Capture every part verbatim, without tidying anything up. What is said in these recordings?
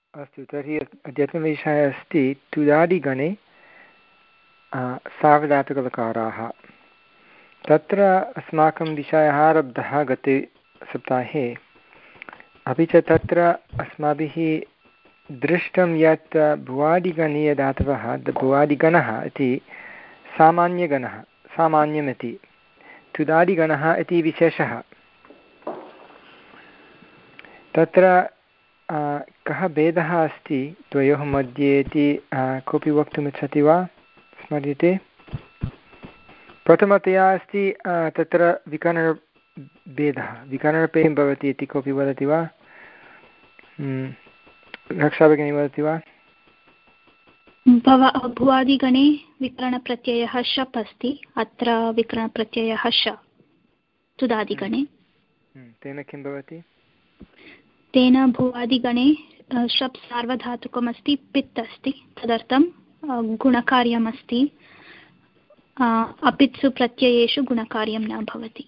अस्तु, तर्हि अद्यतनविषयः अस्ति तुदादिगणे सार्वधातुकलकाराः। तत्र अस्माकं विषयः आरब्धः गते सप्ताहे, अपि च तत्र अस्माभिः दृष्टं यत् भुवादिगणीयधातवः भुवादिगणः इति सामान्यगणः सामान्यमिति, तुदादिगणः इति विशेषः। तत्र कः भेदः अस्ति द्वयोः मध्ये इति कोऽपि वक्तुमिच्छति वा? स्मर्यते? प्रथमतया अस्ति तत्र विकरणभेदः, विकरणपेयं भवति इति कोऽपि वदति वा? रक्षा भगिनी वदति वा? भुवादिगणे विकरणप्रत्ययः शप् अस्ति, अत्र विकरणप्रत्ययः श तुदादिगणे। तेन किं भवति? तेन भुवादिगणे शप् सार्वधातुकमस्ति, पित् अस्ति, तदर्थं गुणकार्यमस्ति। अपित्सु प्रत्ययेषु गुणकार्यं न भवति।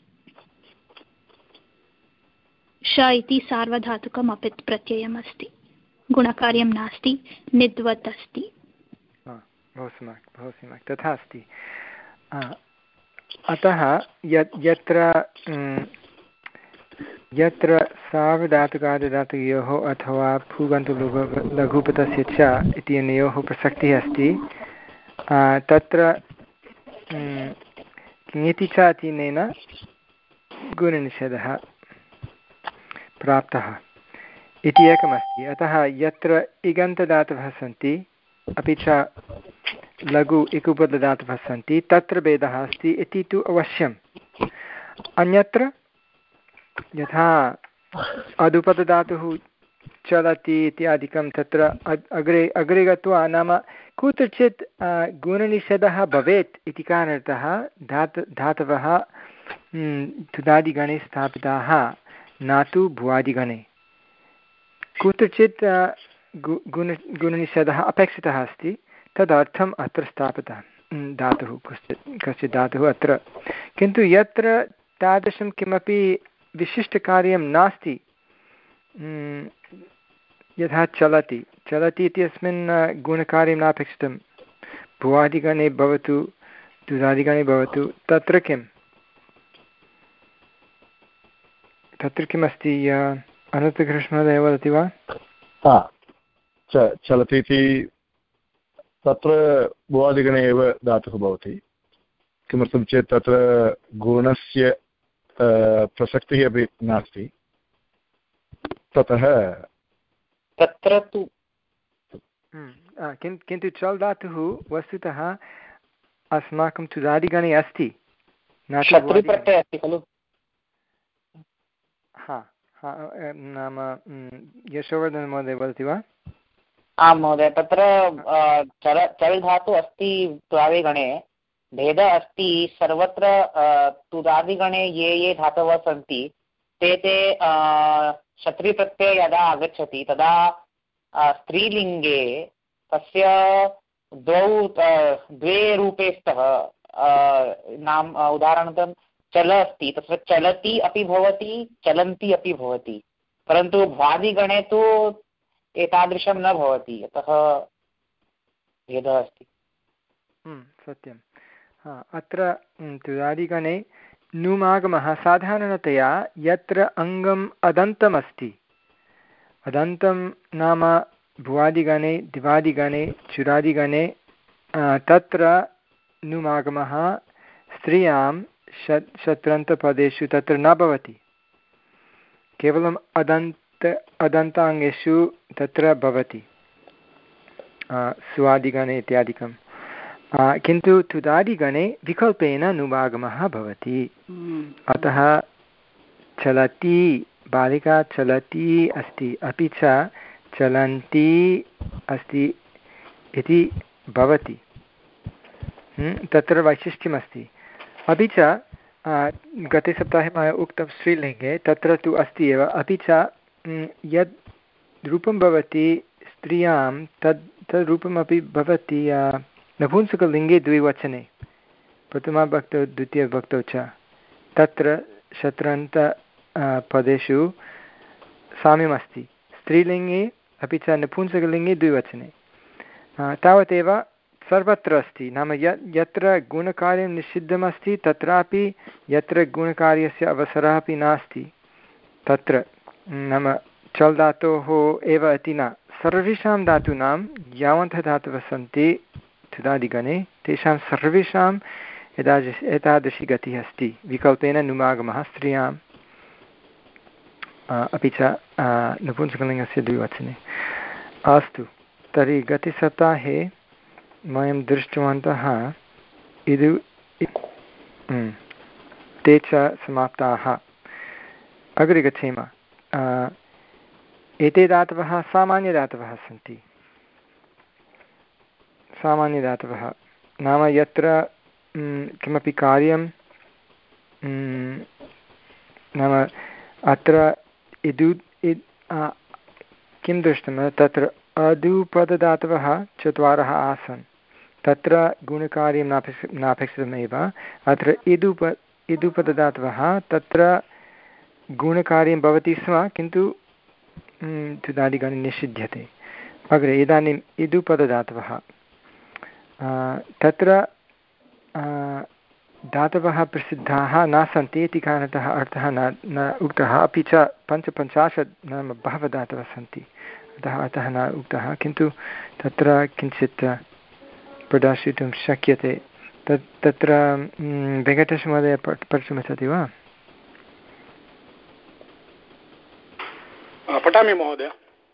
श इति सार्वधातुकम् अपित् प्रत्ययमस्ति, गुणकार्यं नास्ति, निद्वत् अस्ति। बहु सम्यक्, बहु सम्यक्, तथा अस्ति। अतः यत् यत्र यत्र सार्वधातुकादिधातुकयोः अथवा फूगन्तुलघु लघुपतस्य च इत्यनयोः प्रसक्तिः अस्ति, तत्र किङिति च इत्यनेन गुणनिषेधः प्राप्तः इति एकमस्ति। अतः यत्र इगन्तदातवः सन्ति अपि च लघु इकुपददातवः सन्ति तत्र भेदः अस्ति इति तु अवश्यम्। अन्यत्र यथा अदुपदधातुः चलति इत्यादिकं तत्र अग्रे अग्रे गत्वा नाम कुत्रचित् गुणनिषेधः भवेत् इति कारणतः धातु धातवः तुदादिगणे स्थापिताः, न तु भुवादिगणे। कुत्रचित् गुण गुणनिषेधः अपेक्षितः अस्ति, तदर्थम् अत्र स्थापितः धातुः, कश्चित् कश्चित् धातुः अत्र। किन्तु यत्र तादृशं किमपि विशिष्टकार्यं नास्ति, यथा चलति चलति इत्यस्मिन् गुणकार्यं नापेक्षितं, भुवादिगणे भवतु तुदादिगणे भवतु, तत्र किं तत्र किमस्ति? अनन्तकृष्णमहोदय वदति वा? चलति इति तत्र भुवादिगणे एव धातुः भवति। किमर्थं चेत् तत्र गुणस्य प्रसक्तिः अपि नास्ति, ततः तत्र तु किन्तु चल् धातुः वस्तुतः अस्माकं तुदादिगणे अस्ति, शत्रुप्रत्ययः अस्ति खलु? हा हा नाम यशोवर्धनमहोदय वदति वा? आं महोदय, तत्र चल चल् धातुः अस्ति तुदादिगणे। भेदः अस्ति सर्वत्र तुदादिगणे ये ये धातवः सन्ति ते ते शत्रुप्रत्ययः यदा आगच्छति तदा स्त्रीलिङ्गे तस्य द्वौ द्वे रूपे स्तः। नाम उदाहरणार्थं चल अस्ति, तत्र चलति अपि भवति, चलन्ति अपि भवति, परन्तु भुवादिगणे तु एतादृशं न भवति, अतः भेदः अस्ति। सत्यं। हा, अत्र तुदादिगणे नुमागमः साधारणतया यत्र अङ्गम् अदन्तमस्ति, अदन्तं नाम भुवादिगणे दिवादिगणे चुरादिगणे तत्र नुमागमः स्त्रियां षट् षत्रन्तपदेषु तत्र न भवति, केवलम् अदन्त अदन्ताङ्गेषु तत्र भवति, सुवादिगणे इत्यादिकं। किन्तु तुदादिगणे विकल्पेन नुमागमः भवति। अतः चलति, बालिका चलति अस्ति, अपि च चलन्ति अस्ति इति भवति। तत्र वैशिष्ट्यमस्ति। अपि च गते सप्ताहे मया उक्तं स्त्रीलिङ्गे तत्र तु अस्ति एव। अपि च यद् रूपं भवति स्त्रियां तद् तद् रूपमपि भवति नपुंसकलिङ्गे द्विवचने, प्रथमाभक्तौ द्वितीयभक्तौ च। तत्र शत्रन्त पदेषु साम्यमस्ति। स्त्रीलिङ्गे अपि च नपुंसकलिङ्गे द्विवचने। तावदेव सर्वत्र अस्ति, नाम य यत्र गुणकार्यं निषिद्धमस्ति तत्रापि यत्र गुणकार्यस्य अवसरः अपि नास्ति तत्र, नाम चल् धातोः एव इति न, सर्वेषां धातूनां यावन्तः धातवः सन्ति तुदादिगणे तेषां सर्वेषाम् एतादृशी एतादृशी गतिः अस्ति, विकल्पेन नुमागमः स्त्रियाम् अपि च नपुंसकलिङ्गस्य द्विवचने। अस्तु, तर्हि गतसप्ताहे वयं दृष्टवन्तः इदु ते च समाप्ताः। अग्रे गच्छेम। एते धातवः सामान्यधातवः सन्ति। सामान्यधातवः नाम यत्र किमपि कार्यं नाम अत्र इदु किं दृष्टं तत्र अदुपदधातवः चत्वारः आसन्, तत्र गुणकार्यं नापेक्ष नापेक्षितमेव। अत्र इदुप इदुपदधातवः तत्र गुणकार्यं भवति स्म, किन्तु तुदादिगणे निषिध्यते। अग्रे इदानीम् इदुपदधातवः तत्र धातवः प्रसिद्धाः न सन्ति इति कारणतः अर्थः न न उक्तः, अपि च पञ्चपञ्चाशत् नाम बहवः धातवः सन्ति, अतः अतः न उक्तः, किन्तु तत्र किञ्चित् प्रदर्शितुं शक्यते। तत् तत्र वेङ्कटेशमहोदय पठितुमिच्छति वा? पठामि महोदय।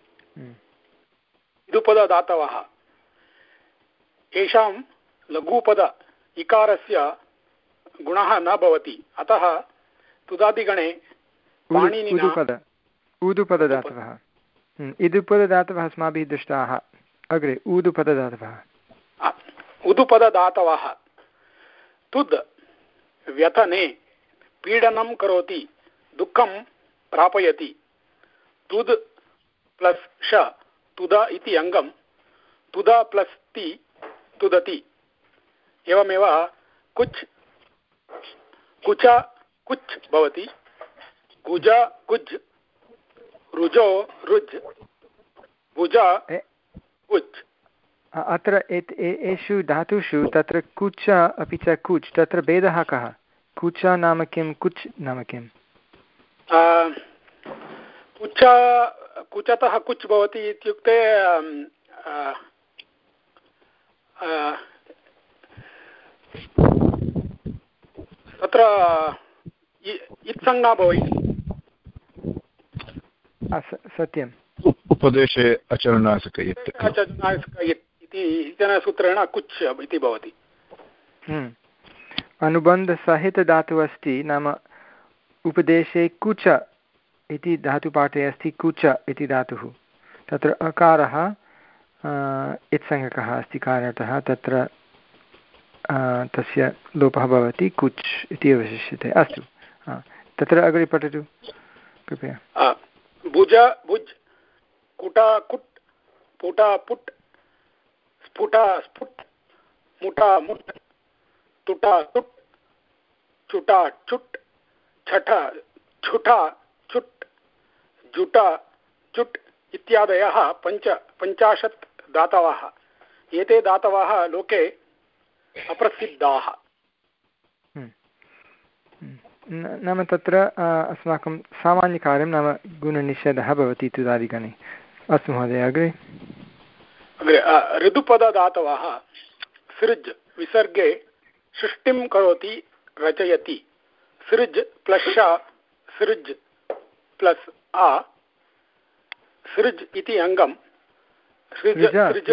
इदुपदधातवः येषां लघुपद इकारस्य गुणः न भवति, अतः तुदादिगणे ऊदुपद ऊदुपदधातवः इदुपदधातवः अस्माभिः दृष्टाः। अग्रे ऊदुपदधातवः उदुपदधातवः तुद् व्यथने पीडनं करोति, दुःखं प्रापयति। तुद् प्लस् श तुद इति अङ्गं, तुद प्लस् ति तुदति। एवमेव कुच् कुच कुच् भवति, कुज कुज्, रुजो रुज्, भुज कुच्। अत्र एषु धातुषु तत्र कुच अपि च कुच्, तत्र भेदः कः? कुच नाम किं, कुच् नाम किम्? कुच कुचतः कुच् भवति इत्युक्ते तत्र इत्संज्ञा भवति। सत्यम्, उपदेशे अचरणासक इति सूत्रेण कुच् इति भवति। अनुबन्धसहितधातुः अस्ति, नाम उपदेशे कुच इति धातुपाठे अस्ति कुच इति धातुः, तत्र अकारः इत्संज्ञकः अस्ति कारणतः तत्र तस्य लोपः भवति, कुच् इति अवशिष्यते। अस्तु, तत्र अग्रे पठतु कृपया। भुज भुज्, कुटा कुट्, पुटा पुट्, स्फुटा स्फुट्, मुटा मुट्, तुटा तुट्, चुटा चुट्, छठा छुटा चुट्, जुटा चुट् इत्यादयः पञ्च पञ्चाशत् धातवः। एते धातवः लोके अप्रसिद्धाः। नाम तत्र अस्माकं सामान्यकार्यं नाम गुणनिषेधः भवति तुदादिगणे। अस्तु महोदय, अग्रे अग्रे ऋदुपदधातवः सृज् विसर्गे सृष्टिं करोति, रचयति। सृज् प्लस् सृज् प्लस् आ, सृज् इति अङ्गं, सृज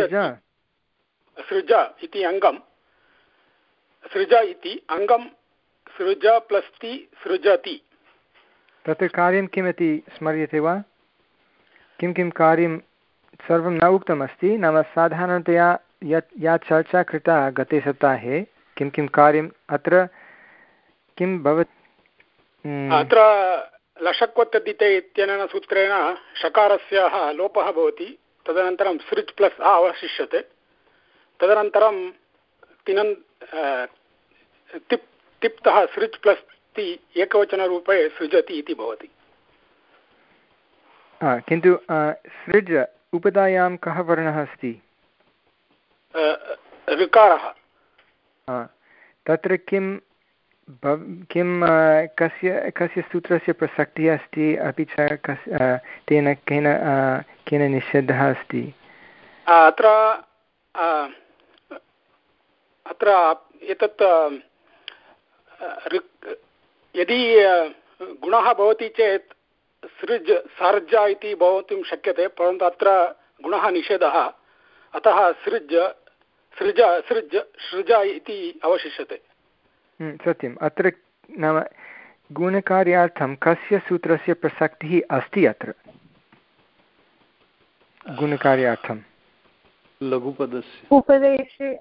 सृज इति अङ्गं, सृज इति अङ्गं, सृज प्लस् ति सृजति। तत्र कार्यं किमिति स्मर्यते वा? किं किं कार्यं सर्वं न उक्तमस्ति, नाम साधारणतया यत् या चर्चा कृता गते सप्ताहे किं किं कार्यम् अत्र किं भवति? अत्र लशक्वत्यदिते इत्यनेन सूत्रेण षकारस्य लोपः भवति, तदनन्तरं सृज् प्लस् आ अवशिष्यते, तदनन्तरं तिनन् तिप् तिप्तः सृज् प्लस् ति एकवचनरूपे सृजति इति भवति। किन्तु सृज् उपधायां कः वर्णः अस्ति? ऋकारः। तत्र किं किं कस्य कस्य सूत्रस्य प्रसक्तिः अस्ति, अपि च कस्य तेन केन केन निषेधः अस्ति? अत्र अत्र एतत् यदि गुणः भवति चेत् सृज सर्ज इति भवितुं शक्यते, परन्तु अत्र गुणः निषेधः, अतः सृज सृज सृज सृज इति अवशिष्यते। सत्यम्। अत्र नाम गुणकार्यार्थं कस्य सूत्रस्य प्रसक्तिः अस्ति? अत्र गुणकार्यार्थं लघुपदस्य उपदेशे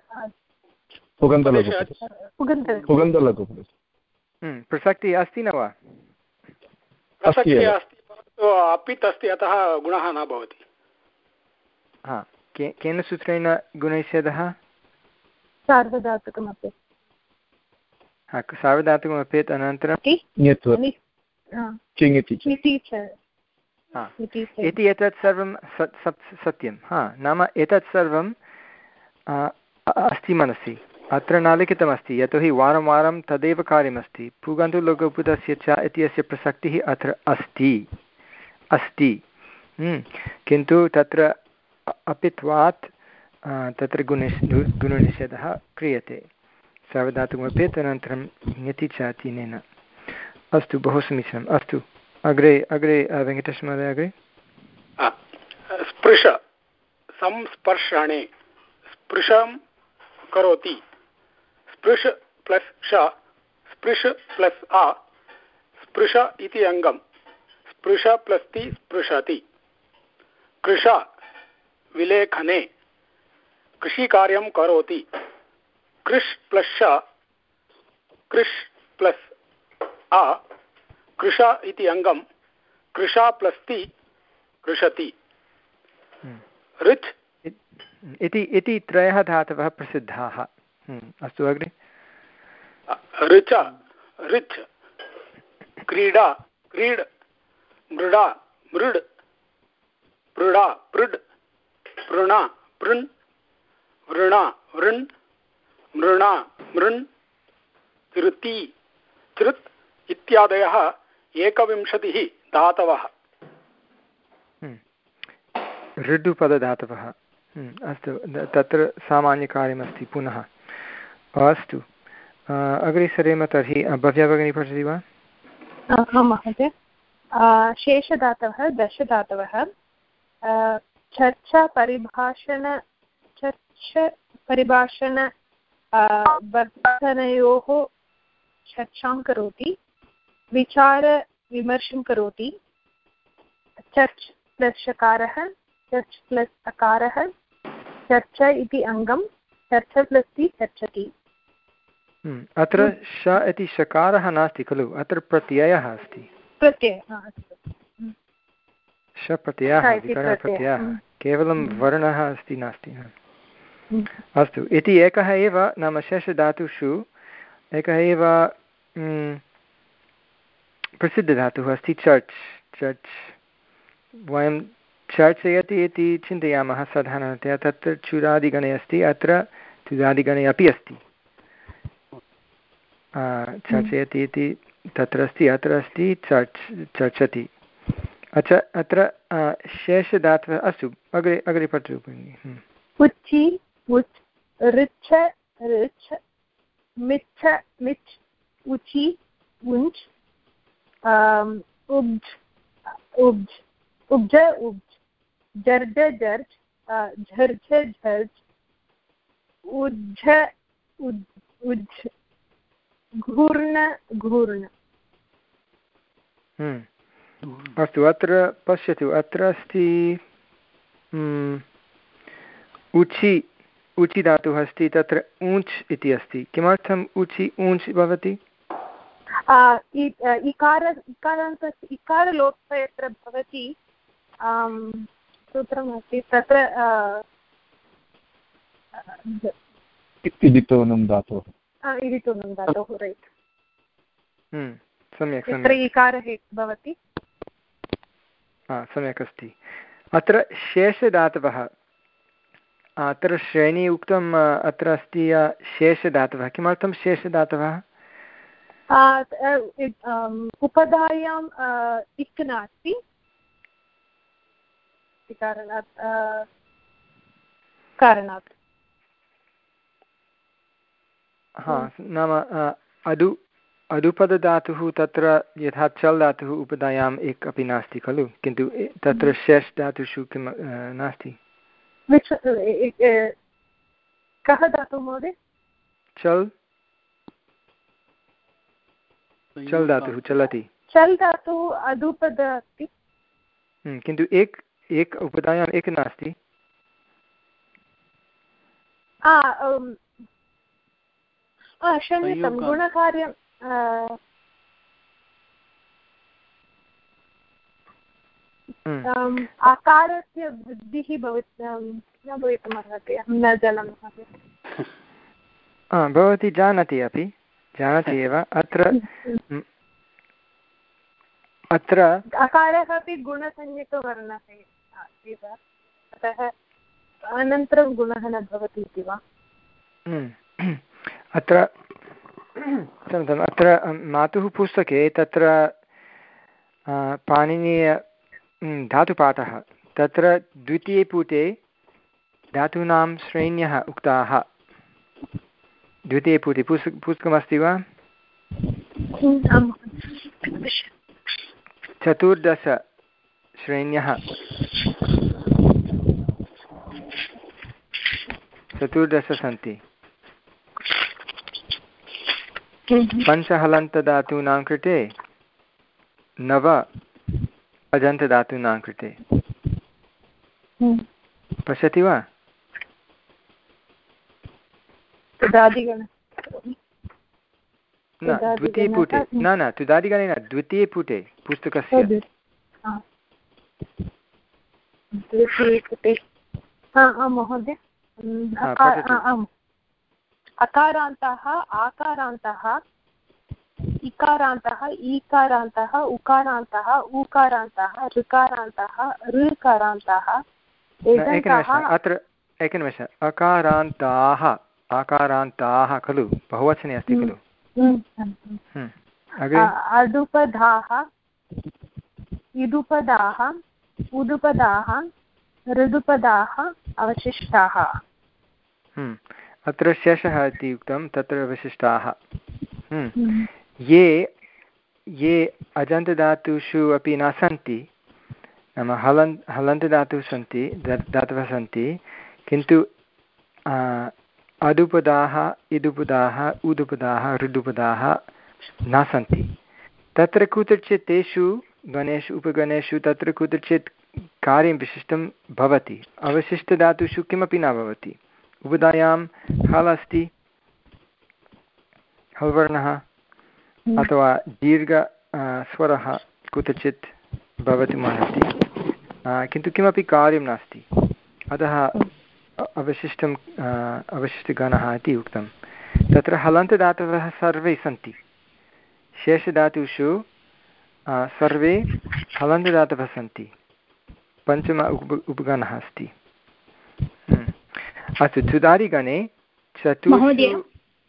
प्रसक्तिः अस्ति न वा? प्रसक्तिः अस्ति, परन्तु अपित् अस्ति, अतः गुणः न भवति। हा, केन सूत्रेण गुणनिषेधः? सार्वधातुकमपेत्। हा, सार्वधातुकमपेत् अनन्तरं इति एतत् सर्वं सत्यं। हा, नाम एतत् सर्वं अस्ति मनसि, अत्र न लिखितमस्ति, यतोहि वारं वारं तदेव कार्यमस्ति। पुगन्तु लघुपदस्य च इत्यस्य प्रसक्तिः अत्र अस्ति अस्ति किन्तु तत्र अपित्वात् तत्र गुणनिश् गुणनिषेधः क्रियते। सार्वधातुकमपेत् अनन्तरं ङति च तिनेन। अस्तु, बहु समीचीनम्। अस्तु, अग्रे अग्रे वेङ्कटेशमहोदय अग्रे। स्पृश संस्पर्शणे स्पृशं करोति, स्पृश प्लस् श, स्पृश प्लस् आ, स्पृश इति अङ्गं, स्पृश प्लस् ति स्पृशति। कृश विलेखने कृषिकार्यं करोति, कृष् प्लस् श, कृष् प्लस् आ, कृश इति अङ्गं, कृशा प्लस् ति कृषति। ऋच् इति इति त्रयः धातवः प्रसिद्धाः। अस्तु, अग्रे। ऋच ऋच्, क्रीडा क्रीड, मृडा मृड्, पृडा पृड्, पृणा पृण्, वृणा वृण्, मृणा मृण्, तृति तृत् इत्यादयः एकविंशतिः धातवः। ऋडुपदधातवः। अस्तु, तत्र सामान्यकार्यमस्ति पुनः। अस्तु, अग्रे सरेम तर्हि। भव्या भगिनी पठति वा? आं महोदय। शेषधातवः दशधातवः। चर्चा परिभाषण चर्च परिभाषण वर्धनयोः चर्चां करोति, विचारविमर्शं करोति। चर्च प्लस् शकारः, चर्च प्लस् अकारः, चर्च इति अङ्गं, चर्च प्लस् ति चर्चति। अत्र श इति शकारः नास्ति खलु, अत्र प्रत्ययः अस्ति। प्रत्ययः शप्रत्ययः, विकरणप्रत्ययः, केवलं वर्णः अस्ति नास्ति। अस्तु, इति एकः एव, नाम शेषधातुषु एकः एव प्रसिद्धधातुः अस्ति चर्च्। चर्च् वयं चर्चयति इति चिन्तयामः साधारणतया, तत्र चुरादिगणे अस्ति, अत्र चुरादिगणे अपि अस्ति। चर्चयति इति तत्र अस्ति, अत्र अस्ति चर्च् चर्चति। अच्छा, अत्र शेषधातवः। अस्तु, अग्रे अग्रे पठतु भगिनि। उच्चि उच्, ऋच्छ ऋच्छ, मिच्छ मिच्, उचि उञ्च्, उब्ज् उब्ज्, उब्ज उब्ज्, जर्ज जर्ज्, झर्झ झर्ज्, उज्झ उज्झ, घूर्ण घूर्ण। अस्तु, अत्र पश्यतु, अत्र अस्ति उचि उचि धातुः अस्ति, तत्र ऊञ्च् इति अस्ति। किमर्थम् उचि ऊञ्च् भवति? इकार इकारान्तस्य इकारलोपः यत्र भवति सूत्रमस्ति, तत्र इदितोनं धातुः इदितोनं धातुः, रैट्। सम्यक् यत्र इकारः भवति। सम्यक् अस्ति। अत्र शेषधातवः अत्र श्रेणी उक्तम् अत्र अस्ति शेषधातवः। किमर्थं शेषधातवः? उपधायाम् इक् नास्ति कारणात् कारणात् हा नाम अदु अदुपदधातुः तत्र यथा चल् धातुः उपधायाम् एक अपि नास्ति खलु, किन्तु तत्र शेष् धातुषु किं नास्ति। कः धातुः महोदय? चल् चल् धातुः चलति। चल् धातुः अदुपद अस्ति किन्तु एक एक उपधायाम् एक नास्ति। क्षम्यतां गुणकार्यं आकारस्य वृद्धिः भवति न भवितुमर्हति, अहं न जानामि। भवती जानाति अपि जानाति एव। अत्र अत्र अकारः अपि गुणसंज्ञकवर्णः एव, अतः अनन्तरं गुणः न भवति इति वा? अत्र अत्र मातुः पुस्तके तत्र पाणिनीय धातुपाठः तत्र द्वितीये पुटे धातूनां श्रेण्यः उक्ताः। द्वितीये पुटे पुस्तक पुस्तकमस्ति वा? चतुर्दश श्रेण्यः चतुर्दश सन्ति। पञ्चहलन्तधातूनां कृते नव अजन्तधातूनां कृते। पश्यति वा? न द्वितीये पुटे न न तुदादिगणे न द्वितीये पुटे पुस्तकस्य महोदय। अकारान्तः आकारान्तः इकारान्तः ईकारान्तः उकारान्तः ऊकारान्तः ऋकारान्तः ऋकारान्तः। एकनिमेषम् अत्र एकनिमेषम् अकारान्ताः आकारान्ताः खलु, बहुवचने अस्ति खलु। अदुपधाः इदुपदाः उदुपदाः ऋदुपदाः अवशिष्टाः। अत्र शेषः इति उक्तं, तत्र अवशिष्टाः। ये ये अजन्तधातुषु अपि न सन्ति, नाम हलन् हलन्तधातुः सन्ति धातवः सन्ति, किन्तु अदुपदाः इदुपदाः उदुपदाः ऋदुपदाः न सन्ति, तत्र कुत्रचित् तेषु गणेषु उपगणेषु तत्र कुत्रचित् कार्यं विशिष्टं भवति। अवशिष्टधातुषु किमपि न भवति। उपधायां हल् अस्ति, हल् वर्णः अथवा दीर्घ स्वरः कुत्रचित् भवितुमर्हति, किन्तु किमपि कार्यं नास्ति, अतः अवशिष्टम् अवशिष्टगणः इति उक्तं। तत्र हलन्तदातवः सर्वे सन्ति। शेषधातुषु सर्वे हलन्तदातवः सन्ति। पञ्चम उप उपगणः अस्ति। अस्तु, तुदादिगणे चतुर्षु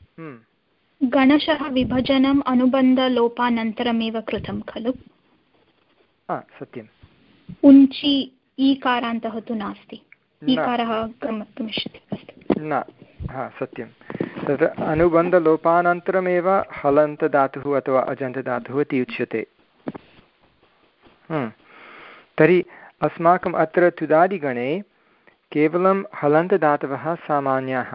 गणशः विभजनम् अनुबन्धलोपानन्तरमेव कृतं खलु? सत्यम्। उञ्चि ईकारान्तः तु नास्ति, ईकारः गमिष्यति। न, हा सत्यं। तत्र अनुबन्धलोपानन्तरमेव हलन्तधातुः अथवा अजन्तधातुः इति उच्यते। तर्हि अस्माकम् अत्र तुदादिगणे केवलं हलन्तधातवः सामान्याः।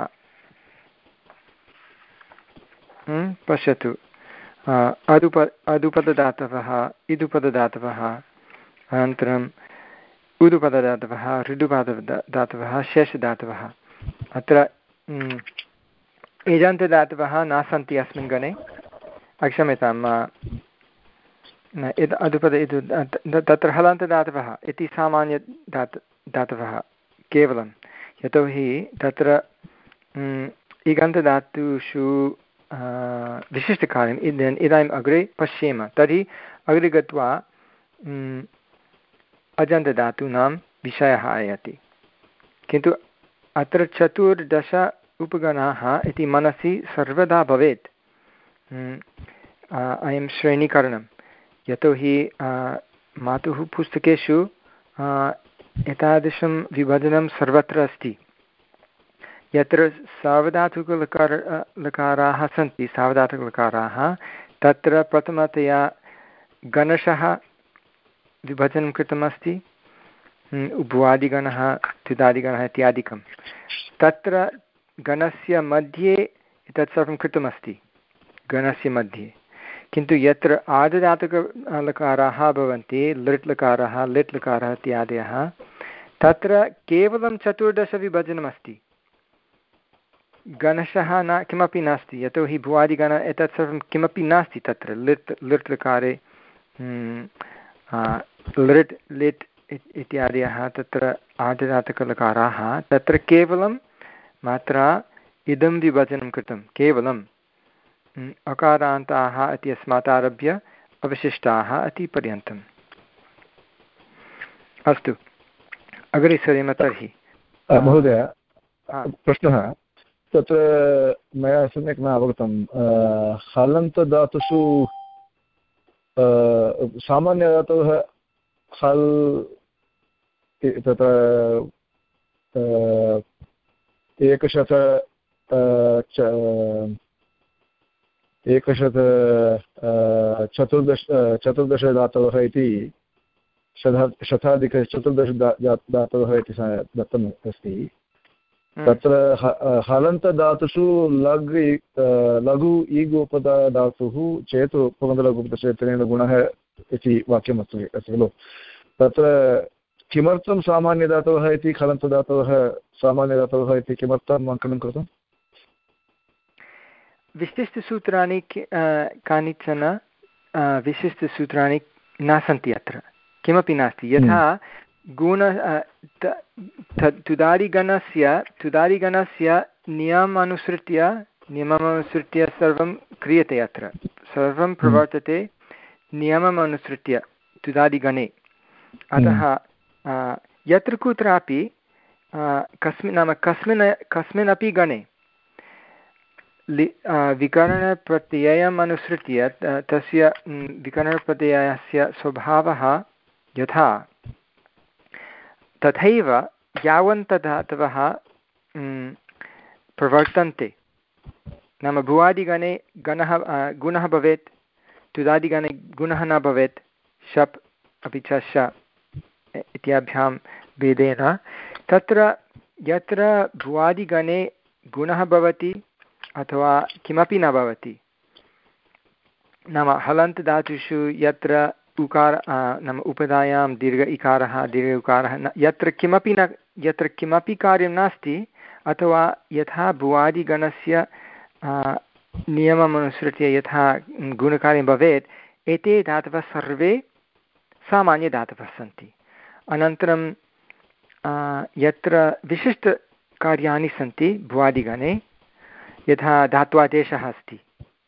पश्यतु, अदुप अदुपदधातवः इदुपदधातवः अनन्तरम् उदुपदधातवः ऋदुपदधातवः शेषधातवः। अत्र एजन्तदातवः न सन्ति अस्मिन् गणे। क्षम्यताम्, अदुपद इदु तत्र हलन्तदातवः इति सामान्यदात दातवः केवलं, यतोहि तत्र इगन्तधातुषु विशिष्टकार्यम् इदानीम् इदानीम् अग्रे पश्येम। तर्हि अग्रे गत्वा अजन्तधातूनां विषयः आयाति। किन्तु अत्र चतुर्दश उपगणाः इति मनसि सर्वदा भवेत् अयं श्रेणीकरणं, यतोहि मातुः पुस्तकेषु एतादृशं विभजनं सर्वत्र अस्ति। यत्र सावधातुकलकार लकाराः सन्ति सावधातुकलकाराः तत्र प्रथमतया गणशः विभजनं कृतमस्ति, उभ्वादिगणः द्विधादिगणः इत्यादिकं। तत्र गणस्य मध्ये एतत् सर्वं कृतमस्ति गणस्य मध्ये। किन्तु यत्र आर्धधातुकलकाराः भवन्ति लृट् लकारः लिट् लकारः इत्यादयः तत्र केवलं चतुर्दशविभजनमस्ति, गणशः न किमपि नास्ति, यतोहि भुवादिगण एतत् सर्वं किमपि नास्ति तत्र। लिट् लृट् लकारे लृट् लिट् इत्यादयः तत्र आर्धधातुकलकाराः, तत्र केवलं मात्रा इदं विभजनं कृतं, केवलं अकारान्ताः इत्यस्मात् आरभ्य अवशिष्टाः इति पर्यन्तम्। अस्तु, अग्रे सरेम तर्हि। महोदय, प्रश्नः तत्र मया सम्यक् न अवगतं। हलन्तधातुषु सामान्यधातवः हल् तत्र एकशत एकशत चतुर्दश चतुर्दशधातवः इति शता शताधिकचतुर्दश धातवः इति दत्तम् अस्ति। तत्र हलन्तधातुषु लघ् लघु ईगोपधातुः चेत् उपगन्तलघुपदचेतनेन गुणः इति वाक्यम् अस्ति अस्ति खलु। तत्र किमर्थं सामान्यधातवः इति हलन्तधातवः सामान्यधातवः इति किमर्थम् अङ्कनं कृतम्? विशिष्टसूत्राणि कानिचन विशिष्टसूत्राणि न सन्ति, अत्र किमपि नास्ति। यथा गुण तुदादिगणस्य तुदादिगणस्य नियममनुसृत्य नियममनुसृत्य सर्वं क्रियते, अत्र सर्वं प्रवर्तते नियममनुसृत्य तुदादिगणे। अतः यत्र कुत्रापि कस्मिन् नाम कस्मिन् कस्मिन्नपि गणे विकरणप्रत्ययम् अनुसृत्य तस्य विकरणप्रत्ययस्य स्वभावः यथा तथैव यावन्तधातवः प्रवर्तन्ते। नाम भुवादिगणे गणः गुणः भवेत्, तुदादिगणे गुणः न भवेत्, शप् अपि च श इत्याभ्यां भेदेन। तत्र यत्र भुवादिगणे गुणः भवति अथवा किमपि न भवति, नाम हलन्तधातुषु यत्र उकार नाम उपधायां दीर्घ इकारः दीर्घ उकारः न, यत्र किमपि न यत्र किमपि कार्यं नास्ति, अथवा यथा भुवादिगणस्य नियममनुसृत्य यथा गुणकार्यं भवेत्, एते धातवः सर्वे सामान्यधातवः सन्ति। अनन्तरं यत्र विशिष्टकार्याणि सन्ति भुवादिगणे, यथा धात्वादेशः अस्ति,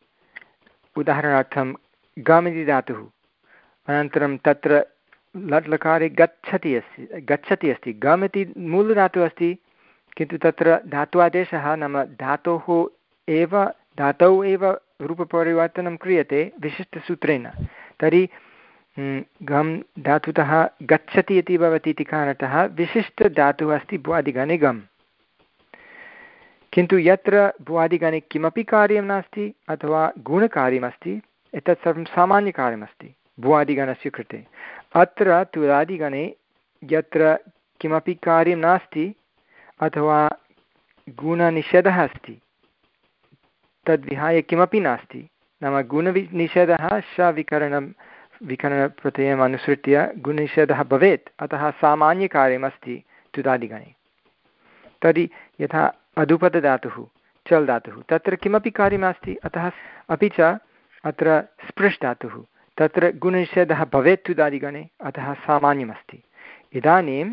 उदाहरणार्थं गम् इति धातुः, अनन्तरं तत्र लट् लकारे गच्छति अस्ति गच्छति अस्ति गम् इति मूलधातुः अस्ति, किन्तु तत्र धात्वादेशः नाम धातोः एव धातौ एव रूपपरिवर्तनं क्रियते विशिष्टसूत्रेण। तर्हि गम् धातुतः गच्छति इति भवति इति कारणतः विशिष्टधातुः अस्ति भुवादिगणे गम्। किन्तु यत्र भुवादिगणे किमपि कार्यं नास्ति अथवा गुणकार्यमस्ति, एतत् सर्वं सामान्यकार्यमस्ति भुवादिगणस्य कृते। अत्र तुदादिगणे यत्र किमपि कार्यं नास्ति अथवा गुणनिषेधः अस्ति, तद्विहाय किमपि नास्ति, नाम गुणनिषेधः शविकरणं विकरणप्रत्ययम् अनुसृत्य गुणनिषेधः भवेत्, अतः सामान्यकार्यमस्ति तुदादिगणे। तर्हि यथा अधुपदधातुः चल् धातुः, तत्र किमपि कार्यं नास्ति, अतः अपि च अत्र स्पृश् धातुः, तत्र गुणनिषेधः भवेत् तुदादिगणे, अतः सामान्यमस्ति। इदानीम्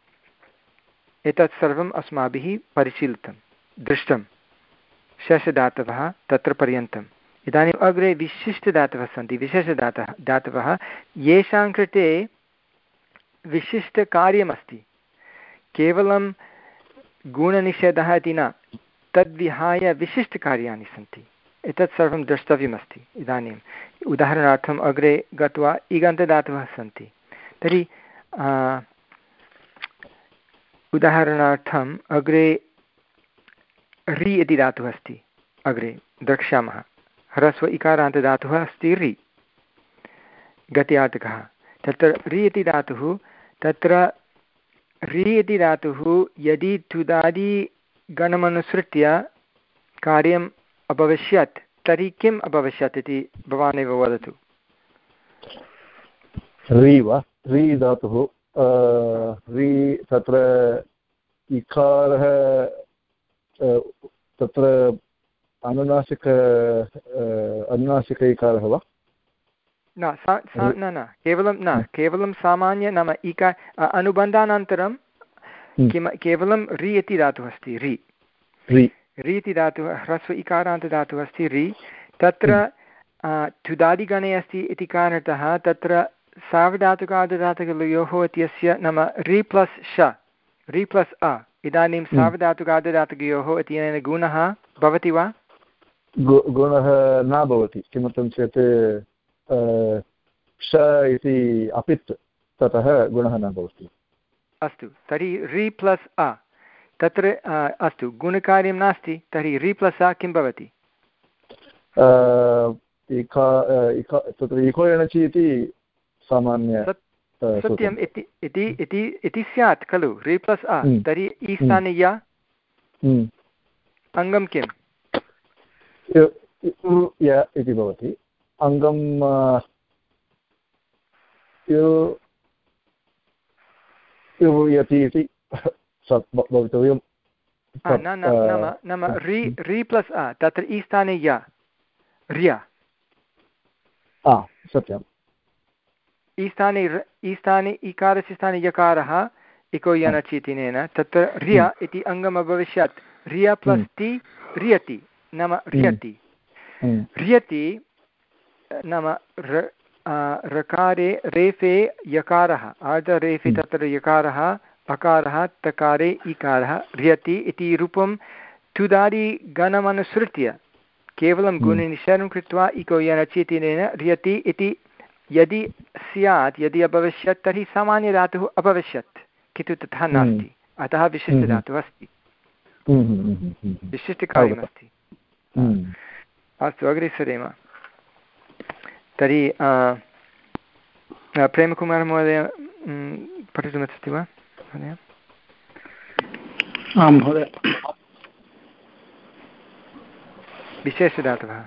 एतत् सर्वम् अस्माभिः परिशीलितं दृष्टं शेषधातवः तत्र पर्यन्तम्। इदानीम् अग्रे विशिष्टधातवः सन्ति, विशेषधातवः धातवः, येषां कृते विशिष्टकार्यमस्ति, केवलं गुणनिषेधः इति न, तद्विहाय विशिष्टकार्याणि सन्ति। एतत् सर्वं द्रष्टव्यमस्ति। इदानीम् उदाहरणार्थम् अग्रे गत्वा इगन्तधातवः सन्ति, तर्हि उदाहरणार्थम् अग्रे रि इति धातुः अस्ति, अग्रे द्रक्ष्यामः। ह्रस्व इकारान्तदातुः अस्ति रि, गत्यार्थकः। तत्र रि इति धातुः, तत्र रि इति धातुः यदि तुदादि गणमनुसृत्य कार्यम् अभविष्यत् तर्हि किम् अभविष्यत् इति भवानेव वदतु। रि वा? रि धातुः रि तत्र इकारः तत्र अनुनासिक अनुनासिक इकारः वा? न सा सा न न केवलं न केवलं सामान्य नाम इका अनुबन्धानन्तरं किं केवलं रि इति धातुः अस्ति। रि रि रि इति धातुः ह्रस्व इकारान्तदातुः अस्ति रि। तत्र तुदादिगणे अस्ति इति कारणतः तत्र सार्वधातुकार्धधातुकयोः इत्यस्य नाम रि प्लस् श रि प्लस् अ इदानीं सार्वधातुकार्धधातुकयोः इत्यनेन गुणः भवति वा? गुणः न भवति। किमर्थं चेत् श इति अपित् ततः गुणः न भवति। अस्तु, तर्हि रि प्लस् अ तत्र अस्तु गुणकार्यं नास्ति, तर्हि रि प्लस् अ किं भवति? तत्र इको एणचि इति सामान्य सत्यम् इति इति स्यात् खलु रि प्लस् अ। तर्हि इ स्थाने य अङ्गं किम्? इति भवति। अङ्गं यति इति भवितव्यं। नाम नाम रि रि प्लस् अ तत्र इ स्थाने य र्य सत्यम्। इ स्थाने इ स्थाने इकारस्य स्थाने यकारः इको यनचि इत्यनेन तत्र र्य इति अङ्गम् अभविष्यत्। र्य प्लस् ति र्यति नाम र्यति र्यति नाम रकारे रेफे यकारः आर्धरेफे तत्र यकारः अकारः तकारे इकारः र्यति इति रूपं तुदादि गणमनुसृत्य केवलं गुणनिषेधं कृत्वा इको यनचि इत्यनेन र्यति इति यदि स्यात् यदि अभविष्यत् तर्हि सामान्यधातुः अभविष्यत्, किन्तु तथा नास्ति। अतः विशिष्टधातुः अस्ति, विशिष्टकार्यमस्ति। अस्तु अग्रे सरेम। तर्हि प्रेमकुमारमहोदय पठितुमिच्छति वा? आं महोदय। विशेषधातवः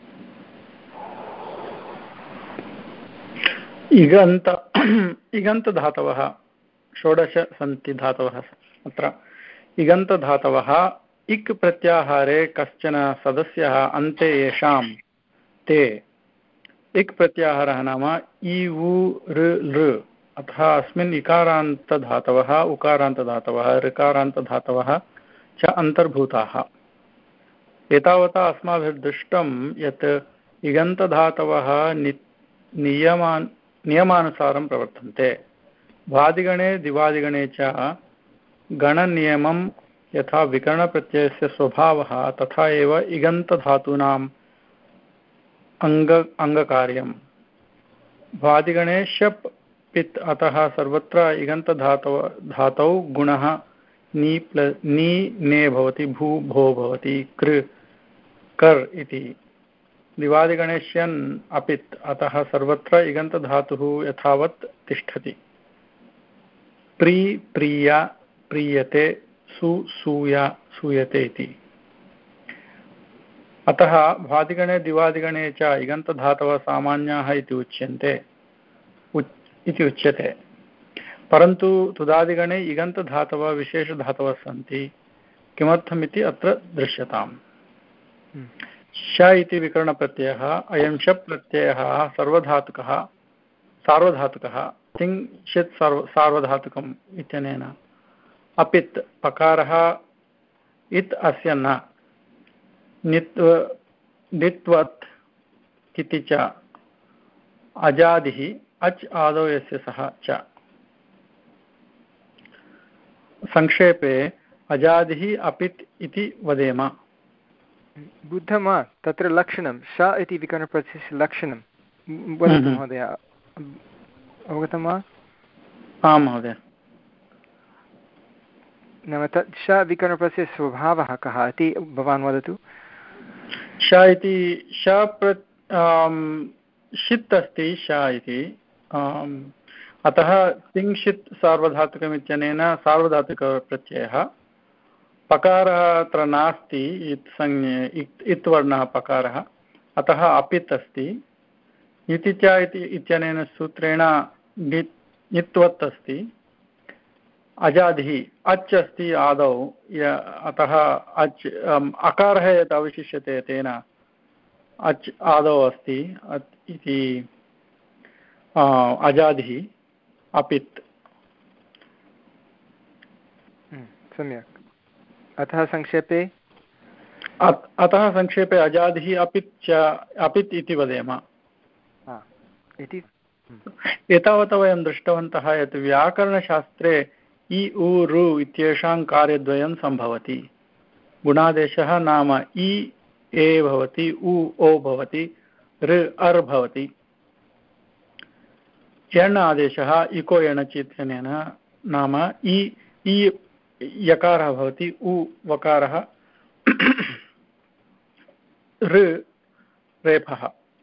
इगन्त इगन्तधातवः षोडश सन्ति धातवः। अत्र इगन्तधातवः इक् प्रत्याहारे कश्चन सदस्यः अन्ते येषां ते इक् प्रत्याहारः नाम इ उ ऋ लृ अतः अस्मिन् इकारान्तधातवः उकारान्तधातवः ऋकारान्तधातवः च अन्तर्भूताः। एतावता अस्माभिर्दृष्टं यत् इगन्तधातवः नियमान् नियमानुसारं प्रवर्तन्ते। वादिगणे दिवादिगणे च गणनियमं यथा विकरणप्रत्ययस्य स्वभावः तथा एव इगन्तधातूनाम् अङ्ग अङ्गकार्यं। वादिगणे शप् पित् अतः सर्वत्र इगन्तधातौ धातौ गुणः नि प्ल नि ने भवति, भू भो भवति, कृ कर् इति। दिवादिगणे श्यन् अपित् अतः सर्वत्र इगन्तधातुः यथावत् तिष्ठति। प्री प्रिया प्रीयते, सु सूया सूयते इति। अतः वादिगणे दिवादिगणे च इगन्तधातवः सामान्याः इति उच्यन्ते इति उच्यते। परन्तु तुदादिगणे इगन्तधातवः विशेषधातवः सन्ति। किमर्थमिति अत्र दृश्यताम्। श इति विकरणप्रत्ययः अयं शप् प्रत्ययः सर्वधातुकः सार्वधातुकः तिङ्क्षित् सार्व सार्वधातुकम् इत्यनेन। अपित् पकारः इत् अस्य न नित्व नित्वत् इति च अजादिः अच् आदौ यस्य सः च। संक्षेपे अजादिः अपित् इति वदेम। बुद्धं वा तत्र लक्षणं श इति विकरणप्रत्ययस्य लक्षणं वदतु महोदय, अवगतं वा? आं महोदय। नाम तत् श विकरणप्रत्ययस्य स्वभावः कः इति भवान् वदतु। श इति श प्र षित् अस्ति श इति, अतः तिङ्क्षित् सार्वधातुकमित्यनेन सार्वधातुकप्रत्ययः। पकारः अत्र नास्ति, इत् संज्ञे इत् इत् वर्णः पकारः, अतः अपित् अस्ति। इति च इति इत्यनेन सूत्रेण नित् नित्वत् अस्ति। अजादिः अच् अस्ति आदौ, अतः अच् अकारः यत् अवशिष्यते तेन अच् आदौ अस्ति इति अजादिः अपित्। सम्यक्। अतः संक्षेपे अतः संक्षेपे अजादिः अपित् च अपित् इति वदेम। इति एतावता वयं दृष्टवन्तः यत् व्याकरणशास्त्रे इ उ रु इत्येषां कार्यद्वयं सम्भवति। गुणादेशः नाम इ ए भवति, उ ओ भवति, ऋ अर् भवति। यण् आदेशः इको यणचि इत्यनेन नाम इ इ यकारः भवति, उ वकारः, ऋ रेफः।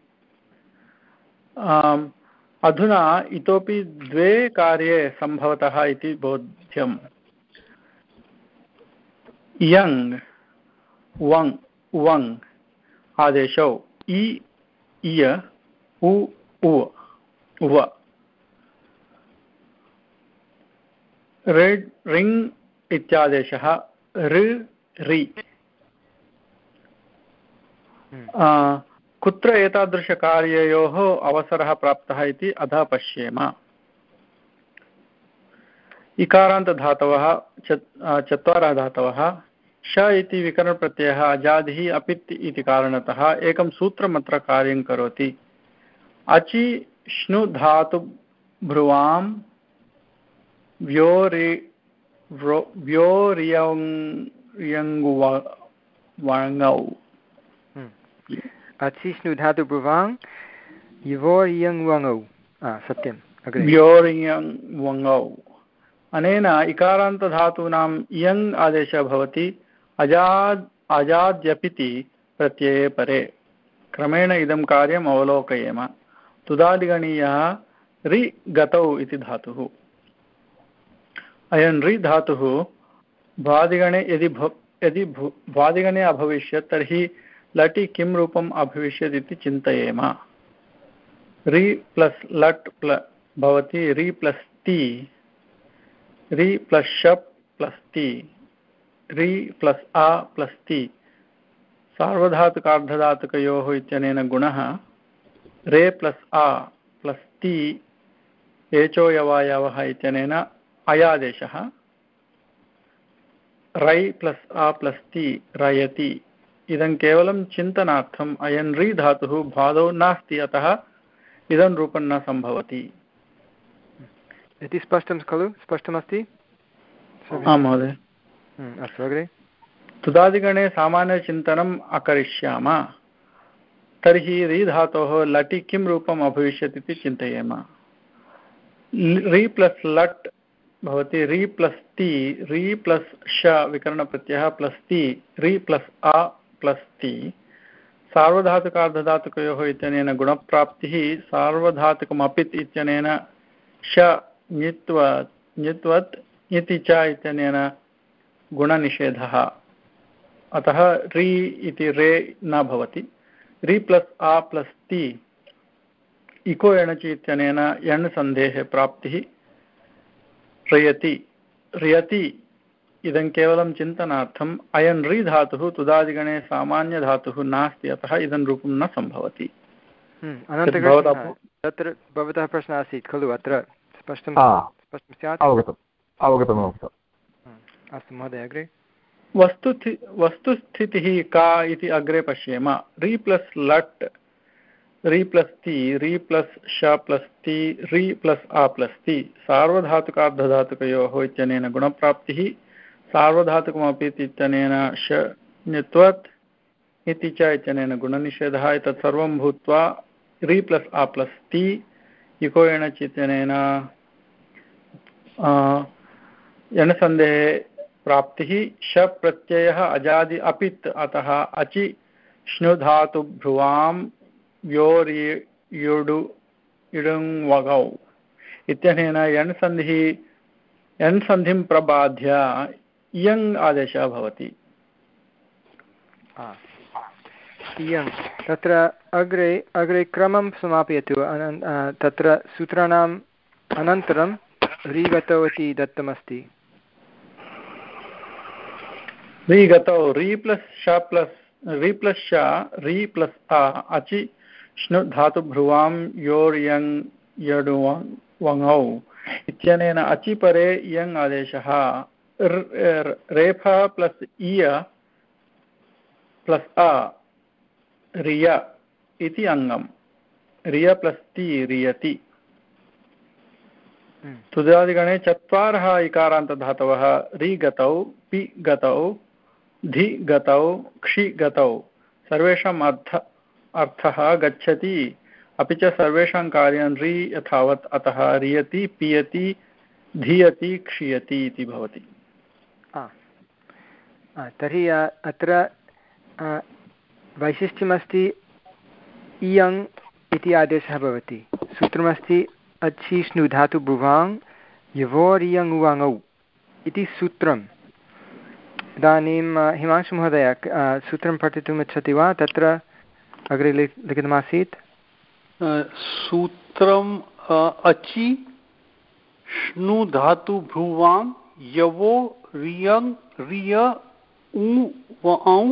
अधुना इतोपि द्वे कार्ये सम्भवतः इति बोध्यम्। यङ् वङ् वङ् आदेशौ इ इय उ उ उव। ऋ ऋङ् इत्यादेशः ऋ रि। कुत्र एतादृशकार्ययोः अवसरः प्राप्तः इति अधः पश्येम। इकारान्तधातवः चत्वारः धातवः। श इति विकरणप्रत्ययः अजादिः अपित् इति कारणतः एकं सूत्रमत्र कार्यं करोति। अचि श्नु धातु भ्रुवां व्योरि व्योरियङ्गुवङौ। अचिष्णु धातु ब्रुवां योर्यङ्वङौ। सत्यं व्योर्यङ्वङौ। अनेन इकारान्तधातूनां इयङ् आदेशः भवति अजाद् अजाद्यपिति प्रत्यये परे। क्रमेण इदं कार्यम् अवलोकयेम। तुदादिगणीयः रि गतौ इति धातुः। अयं रि धातुः भ्वादिगणे यदि यदि भ्वादिगणे अभविष्यत् तर्हि लटि किं रूपम् अभविष्यत् इति चिन्तयेम। रि प्लस् लट् प्ल भवति रि प्लस् ति, रि प्लस् शप् प्लस् ति, रि प्लस् आ प्लस् ति। सार्वधातुकार्धधातुकयोः इत्यनेन गुणः रे प्लस् आ प्लस् ति एचो यवायवः इत्यनेन अयादेशः। रै प्लस् आ प्लस् ति रयति। इदं केवलं चिन्तनार्थम्। अयं रि धातुः भ्वादौ नास्ति, अतः इदं रूपं न सम्भवति इति स्पष्टं खलु? स्पष्टमस्ति? आं महोदय। अस्तु, अग्रे। तुदादिगणे सामान्यचिन्तनम् अकरिष्याम। तर्हि रि धातोः लटि किं रूपम् अभविष्यत् इति चिन्तयेम। रि प्लस् लट् भवति रि प्लस् ति, रि प्लस् श विकरणप्रत्ययः प्लस् ति, रि प्लस् आ प्लस् ति। सार्वधातुकार्धधातुकयोः इत्यनेन गुणप्राप्तिः। सार्वधातुकमपित् इत्यनेन श ञित्वत् ञित्वत् इति च इत्यनेन गुणनिषेधः। अतः रि इति रे न भवति। रि प्लस् आ प्लस् ति इको एणचि इत्यनेन यण् सन्धेः प्राप्तिः। रयति रियति इदं केवलं चिन्तनार्थम्। अयं रि धातुः तुदादिगणे सामान्यधातुः नास्ति, अतः इदं रूपं न सम्भवति। तत्र भवतः प्रश्नः आसीत् खलु? अत्र स्पष्टं स्पष्टं स्यात्? अवगतम् अवगतम् अवगतम्। अस्तु महोदय, अग्रे। वस्तुस्थि वस्तुस्थितिः का इति अग्रे पश्येम। रि प्लस् लट् रि प्लस् ति रि प्लस् श प्लस् ति रि प्लस् आ प्लस् ति सार्वधातुकार्धधातुकयोः इत्यनेन गुणप्राप्तिः सार्वधातुकमपि इत्यनेन शत्वत् इति च इत्यनेन गुणनिषेधः एतत् सर्वं भूत्वा रि प्लस् आ प्लस् ति इको एणच् इत्यनेन यणसन्धेः प्राप्तिः शप् प्रत्ययः अजादि अपित् अतः अचि श्नुधातु भ्रुवां योरि युडु इडुङ् वगौ इत्यनेन यणसन्धिः यणसन्धिं प्रबाध्य इयङ् आदेशः भवति। इयङ् तत्र अग्रे अग्रे क्रमं समापयतु। तत्र सूत्राणाम् अनन्तरं रि गतौ इति दत्तमस्ति। रि गतौ रि प्लस् श प्लस् रि प्लस् श रि प्लस् आ अचि श्नु धातु भ्रुवां योर् यङ् यडु वङौ इत्यनेन अचि परे यङ् आदेशः रेफा प्लस् इय प्लस् आ रिय इति अङ्गम् रिय प्लस् ति रियति। तुदादिगणे चत्वारः इकारान्तधातवः रि गतौ पि गतौ धि गतौ क्षि गतौ सर्वेषाम् अर्थ अर्थः गच्छति अपि च सर्वेषां कार्यं रि यथावत् अतः रियति पियति धीयति क्षीयति इति भवति। तर्हि अत्र वैशिष्ट्यमस्ति इयङ् इति आदेशः भवति। सूत्रमस्ति अच्छिष्णु धातु ब्रुवाङ् यवोरियङ् उवाङौ इति सूत्रम्। इदानीं हिमांशुमहोदय सूत्रं पठितुम् इच्छति वा? तत्र अग्रे लिखितमासीत् सूत्रम् अचि श्नु धातु भ्रुवां यवो रियङ् रिय उ वऔ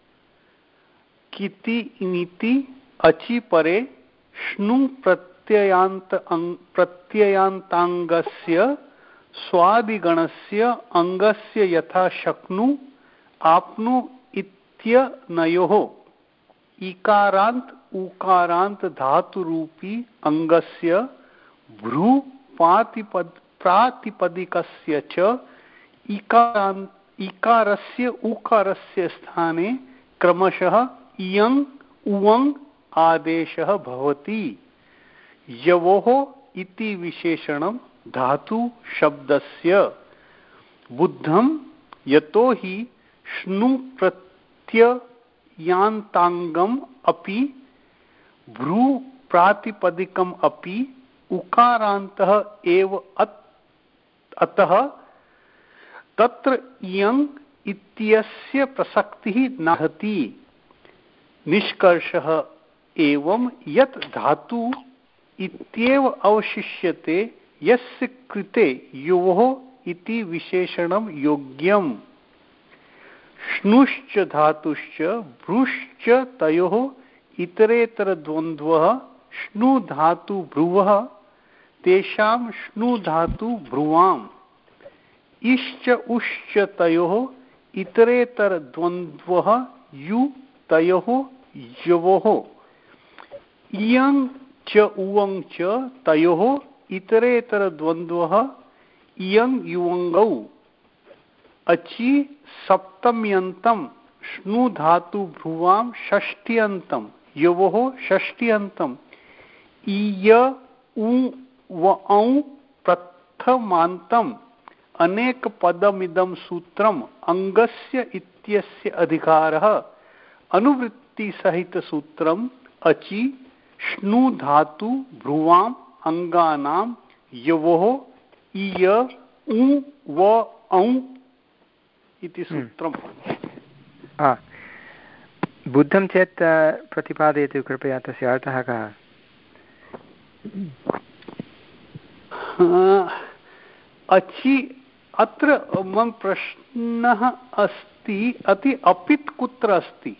किति इति अचि परे श्नु प्रत्ययान्त प्रत्ययान्ताङ्गस्य स्वादिगणस्य अङ्गस्य यथा शक्नु आप्नु इत्यनयोः इकारान्त उकारान्त धातुरूपी अङ्गस्य भ्रू पातिपद प्रातिपदिकस्य च इकारान्त इकारस्य उकारस्य स्थाने क्रमशः इयङ् उवङ् आदेशः भवति। यवोः इति विशेषणं धातु शब्दस्य बुद्धं यतो हि श्नु प्रत्ययान्ताङ्गम् अपि भ्रू प्रातिपदिकम् अपि उकारान्तः एव अतः तत्र इयङ् इत्यस्य प्रसक्तिः नास्ति। निष्कर्षः एवं यत् धातु इत्येव अवशिष्यते यस्य कृते युवः इति विशेषणं योग्यम्। श्नुश्च धातुश्च भ्रूश्च तयोः इतरेतरद्वन्द्वः श्नु धातु भ्रुवः तेषां श्नु धातु भ्रुवाम् इश्च उश्च तयोः इतरेतरद्वन्द्वः यु तयोः यवोः इयं च उवं च तयोः इतरेतरद्वन्द्वः इयं युवङ्गौ अचि सप्तम्यन्तं श्नु धातु भ्रुवां षष्ट्यन्तं यवोः षष्ट्यन्तं इय उ वऔ प्रथमान्तम् अनेकपदमिदं सूत्रम् अङ्गस्य इत्यस्य अधिकारः अनुवृत्तिसहितसूत्रम् अचि श्नु धातु भ्रुवाम् अङ्गानां यवोः इय उ व औ इति सूत्रम्। बुद्धं चेत् प्रतिपादयतु कृपया। तस्य अर्थः कः? अचि अत्र मम प्रश्नः अस्ति अति अपित् कुत्र अस्ति?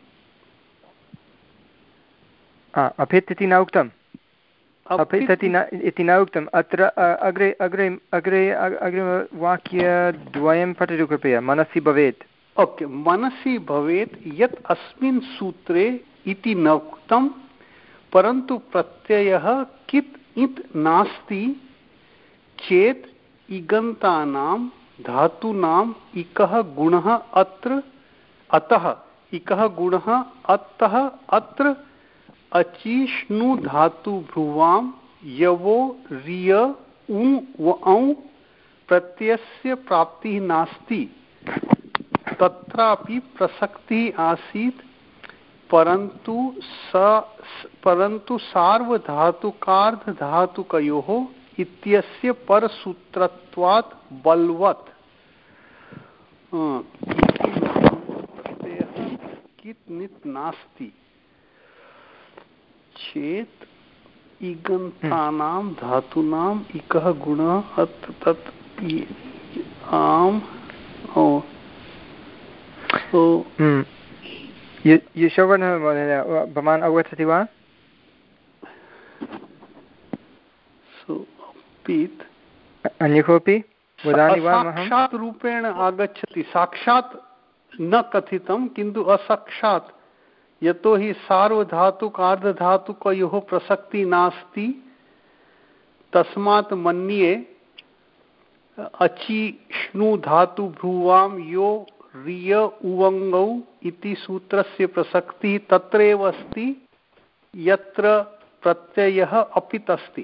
अपित् इति न उक्तम्। अपित् इति न उक्तम्। अत्र अग्रे अग्रे अग्रे अग्रिमवाक्यद्वयं पठतु कृपया। मनसि भवेत्। ओके, मनसि भवेत् यत् अस्मिन् सूत्रे इति न उक्तं परन्तु प्रत्ययः कित् इत् नास्ति चेत् इगन्तानां धातूनाम् इकः गुणः अत्र अतः इकः गुणः अतः अत्र अचिष्णु धातु भ्रुवां यवो रिय उं व औ प्रत्ययस्य प्राप्तिः नास्ति तत्रापि प्रसक्तिः आसीत् परन्तु स परन्तु सार्वधातुकार्धधातुकयोः इत्यस्य परसूत्रत्वात् बलवत् प्रत्ययः कित् नित् नास्ति चेत् इगन्तानां धातूनाम् इकः गुणः अत्र तत् आम् ओ यशोवर्णः महोदय भवान् अवगच्छति वा? अन्य कोऽपि वदामि वा? साक्षात् रूपेण आगच्छति, साक्षात् न कथितं किन्तु असाक्षात्, यतोहि सार्वधातुक अर्धधातुकयोः प्रसक्तिः नास्ति तस्मात् मन्ये अचिष्णु धातु भ्रुवां यो रिय उवङ्गौ इति सूत्रस्य प्रसक्तिः तत्रैव अस्ति यत्र प्रत्ययः अपित् अस्ति।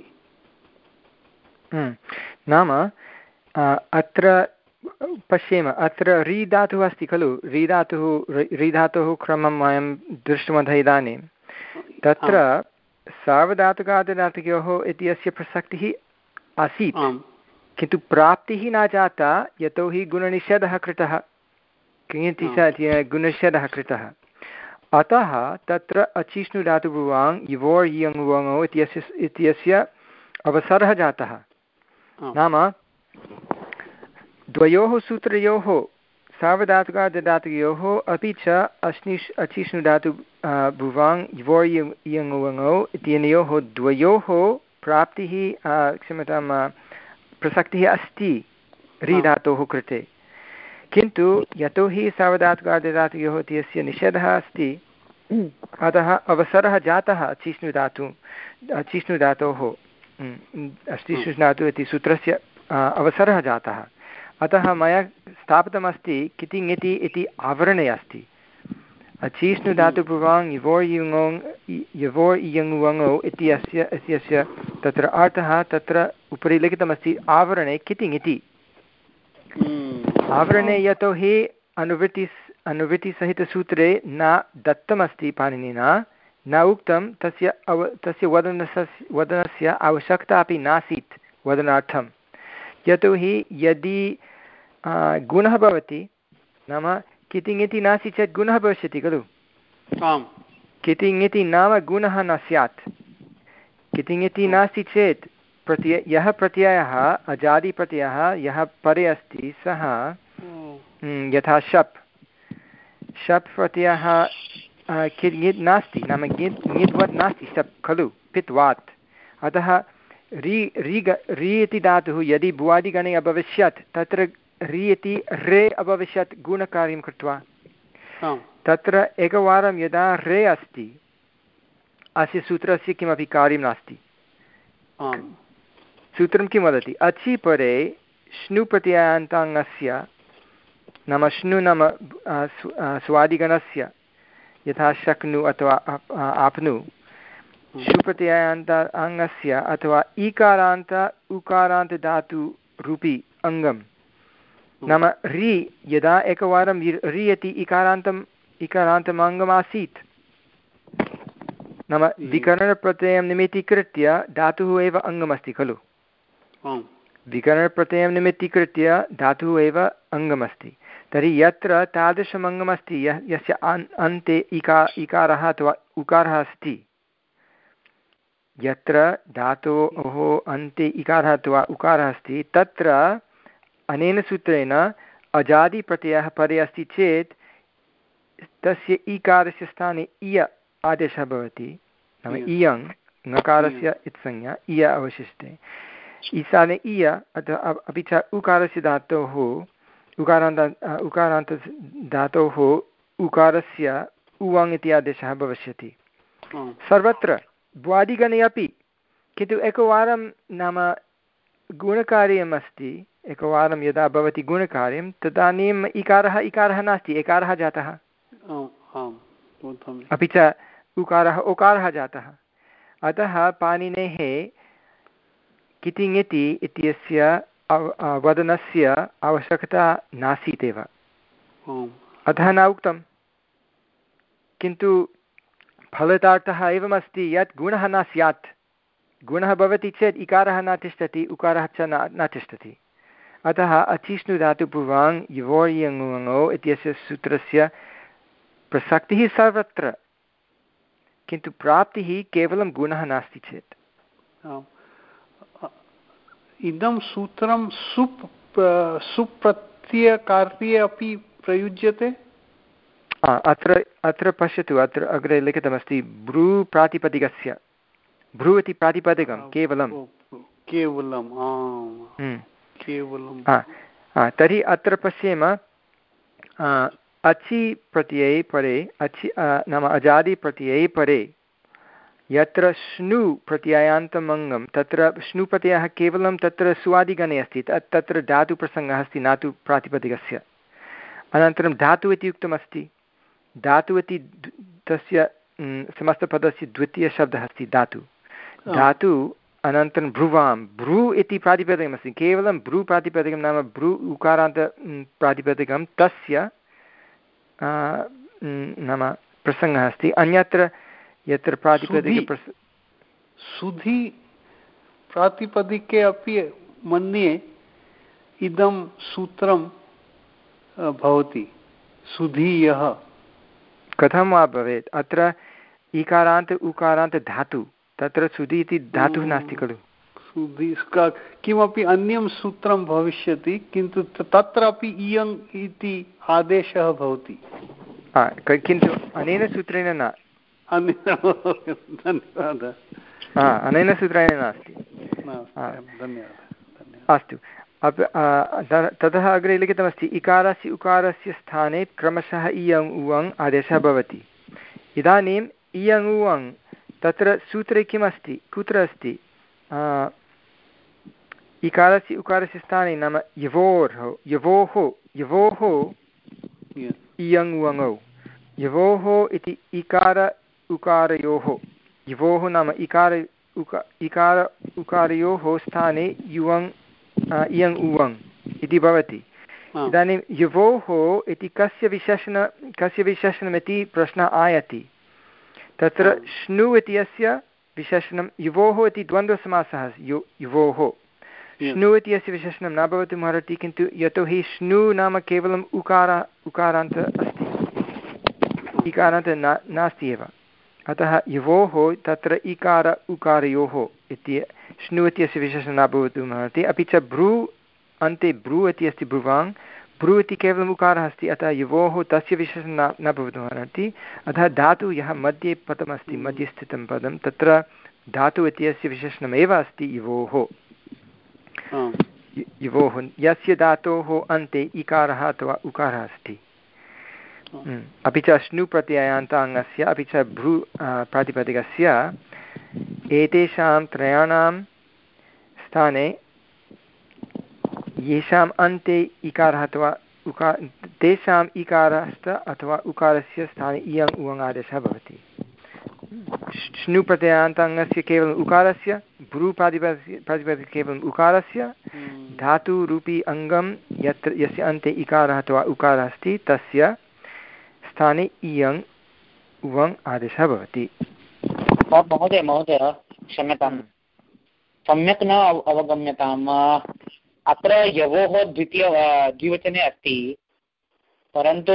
नाम अत्र पश्येम, अत्र री धातुः अस्ति खलु, री धातुः री धातुः क्रमं वयं दृष्टवन्तः इदानीं। तत्र सार्वधातुकार्धधातुकयोः इत्यस्य प्रसक्तिः आसीत् किन्तु प्राप्तिः न जाता यतोहि गुणनिषेधः कृतः, किङति गुणनिषेधः कृतः। अतः तत्र अचिष्णु धातुभुवां युवोर् यङ् वङो इत्यस्य इत्यस्य अवसरः जातः। नाम द्वयोः सूत्रयोः सार्वधातुकार्धधातुकयोः अपि च अश्निष् अचिष्णु धातु भुवां युवोर् यङ् वङो इत्यनयोः द्वयोः प्राप्तिः क्षम्यतां प्रसक्तिः अस्ति री धातोः कृते, किन्तु यतोहि सार्वधातुकार्धधातुकयोः इत्यस्य निषेधः अस्ति अतः अवसरः जातः अचिष्णु धातु अचिष्णु धातोः अचिष्णु धातुः इति सूत्रस्य अवसरः जातः। अतः मया स्थापितमस्ति किति ङिति इति आवरणे अस्ति। अचिष्णु धातुभुवां यवोर् युङोङ् यवोर् इयङ् वङो इत्यस्य इत्यस्य तत्र अर्थः तत्र उपरि लिखितमस्ति आवरणे किति ङिति। आवरणे यतोहि अनुवृत्ति अनुवृत्तिसहितसूत्रे न दत्तमस्ति पाणिनिना, न उक्तं तस्य अव तस्य वदनस्य वदनस्य आवश्यकता अपि नासीत् वदनार्थं, यतोहि यदि गुणः भवति नाम किति ङिति नास्ति चेत् गुणः भविष्यति खलु। किति ङिति नाम गुणः न स्यात्। किति ङिति नास्ति चेत् प्रत्यय यः प्रत्ययः अजादिप्रत्ययः यः परे अस्ति सः यथा शप् शप् प्रत्ययः कित् ङित् नास्ति, नाम ङित् ङित्वत् नास्ति शप् खलु पित्वात्। अतः री री री इति धातुः यदि भुवादिगणे अभविष्यत् तत्र री इति रे अभविष्यत् गुणकार्यं कृत्वा। तत्र एकवारं यदा रे अस्ति अस्य सूत्रस्य किमपि कार्यं नास्ति। सूत्रं किं वदति? अचि परे श्नु प्रत्ययान्ताङ्गस्य नाम श्नु नाम स्वादिगणस्य यथा शक्नु अथवा आप्नु शु प्रत्ययान्त अङ्गस्य अथवा ईकारान्त उकारान्तधातुरूपी अङ्गं नाम रि यदा एकवारं रि इति इकारान्तम् इकारान्तम् अङ्गमासीत् नाम विकरणप्रत्ययं निमित्तीकृत्य धातुः एव अङ्गमस्ति खलु। विकरणप्रत्ययं निमित्तीकृत्य धातुः एव अङ्गमस्ति। तर्हि यत्र तादृशम् अङ्गमस्ति यः यस्य अन्ते इका इकारः अथवा उकारः अस्ति, यत्र धातोः अन्ते इकारः अथवा उकारः अस्ति तत्र अनेन सूत्रेण अजादिप्रत्ययः परे अस्ति चेत् तस्य ईकारस्य स्थाने इय आदेशः भवति, नाम इयङ् ङकारस्य इत्संज्ञा इय अवशिष्टे ईशाने इय अथवा अपि च उकारस्य धातोः उकारान्त उकारान्त धातोः उकारस्य उवङ् इति आदेशः भविष्यति। सर्वत्र भ्वादिगणे अपि, किन्तु एकवारं नाम गुणकार्यम् अस्ति, एकवारं यदा भवति गुणकार्यं तदानीम् इकारः इकारः नास्ति, एकारः जातः, अपि च उकारः ओकारः जातः। अतः पाणिनेः कितिङिति इत्यस्य वदनस्य आवश्यकता नासीदेव, अतः न उक्तं। किन्तु फलितार्थः एवमस्ति यत् गुणः न स्यात्, गुणः भवति चेत् इकारः न तिष्ठति, उकारः च न न तिष्ठति। अतः अचिष्णुधातुपूर्वाङ् युवोर्यङुङो इत्यस्य सूत्रस्य प्रसक्तिः सर्वत्र, किन्तु प्राप्तिः केवलं गुणः नास्ति चेत्। इदं सूत्रं सुप् सुप्रत्ययकार्ये अपि प्रयुज्यते। अत्र अत्र पश्यतु, अत्र अग्रे लिखितमस्ति भ्रू प्रातिपदिकस्य, भ्रू इति प्रातिपदिकं केवलं केवलं केवलं तर्हि अत्र पश्येम अचि प्रत्यये परे, अचि नाम अजादि प्रत्यये परे यत्र श्नु प्रत्ययान्तमङ्गं, तत्र श्नु प्रत्ययः केवलं तत्र सुवादिगणे अस्ति, तत्र धातुप्रसङ्गः अस्ति न तु प्रातिपदिकस्य। अनन्तरं धातु इति उक्तमस्ति, धातु इति तस्य समस्तपदस्य द्वितीयशब्दः अस्ति धातु, धातु। अनन्तरं भ्रुवां, भ्रू इति प्रातिपदिकमस्ति, केवलं भ्रू प्रातिपदिकं नाम भ्रू उकारान्त प्रातिपदिकं, तस्य नाम प्रसङ्गः अस्ति। अन्यत्र यत्र प्रातिपदिक सुधि प्रातिपदिके अपि मन्ये इदं सूत्रं भवति, सुधीयः। कथं वा भवेत्, अत्र इकारान्त उकारान्त धातु, तत्र सुधि इति धातुः नास्ति खलु। सुधि किमपि अन्यं सूत्रं भविष्यति, किन्तु तत्रापि इयङ् इति आदेशः भवति, किन्तु अनेन सूत्रेण न। धन्यवादः। अनेन सूत्रेण नास्ति। अस्तु, ततः अग्रे लिखितमस्ति इकारस्य उकारस्य स्थाने क्रमशः इयङ् उवङ् आदेशः भवति। इदानीम् इयङ् उवङ् तत्र सूत्रे किमस्ति, कुत्र अस्ति? इकारस्य उकारस्य स्थाने नाम यवोर् यवोः यवोः इयङ् उवङौ, यवोः इति इकार उकारयोः, यवोः नाम इकार उका इकार उकारयोः स्थाने युवङ् इयङ् उवङ् इति भवति। इदानीं यवोः इति कस्य विशेषण कस्य विशेषणमिति प्रश्नः आयाति। तत्र श्नु इत्यस्य विशेषणं युवोः इति द्वन्द्वसमासः यु युवोः, श्नु इत्यस्य विशेषणं न भवितुमर्हति, किन्तु यतोहि श्नु नाम केवलम् उकार उकारान्त अस्ति, इकारान्त न नास्ति एव, अतः युवोः तत्र इकार उकारयोः इति श्नु इत्यस्य विशेषणं न भवितुमर्हति। अपि च भ्रू अन्ते भ्रू इति अस्ति, भ्रुवाङ्, भ्रू इति केवलम् उकारः अस्ति, अतः युवोः तस्य विशेषणं न न भवितुमर्हति। अतः धातु यः मध्ये पदमस्ति, मध्ये स्थितं पदं, तत्र धातु इत्यस्य विशेषणमेव अस्ति युवोः। युवोः यस्य धातोः अन्ते इकारः अथवा उकारः अस्ति। अपि च श्नु प्रत्ययान्ताङ्गस्य अपि च भ्रू प्रातिपदिकस्य एतेषां त्रयाणां स्थाने येषाम् अन्ते इकारः अथवा उकार तेषाम् इकारस्य अथवा उकारस्य स्थाने इयङ् उवङ् आदेशः भवति। श्नु प्रत्ययान्ताङ्गस्य केवलम् उकारस्य, भ्रू प्रातिपदिकस्य प्रातिपदिकस्य केवलम् उकारस्य, धातुरूपी अङ्गं यत्र यस्य अन्ते इकारः अथवा उकारः अस्ति तस्य स्थाने इयङ् उवङ् आदेशः भवति। महोदय महोदय क्षम्यतां, सम्यक् न अवगम्यताम्। अत्र यवोः द्वितीय द्विवचने अस्ति, परन्तु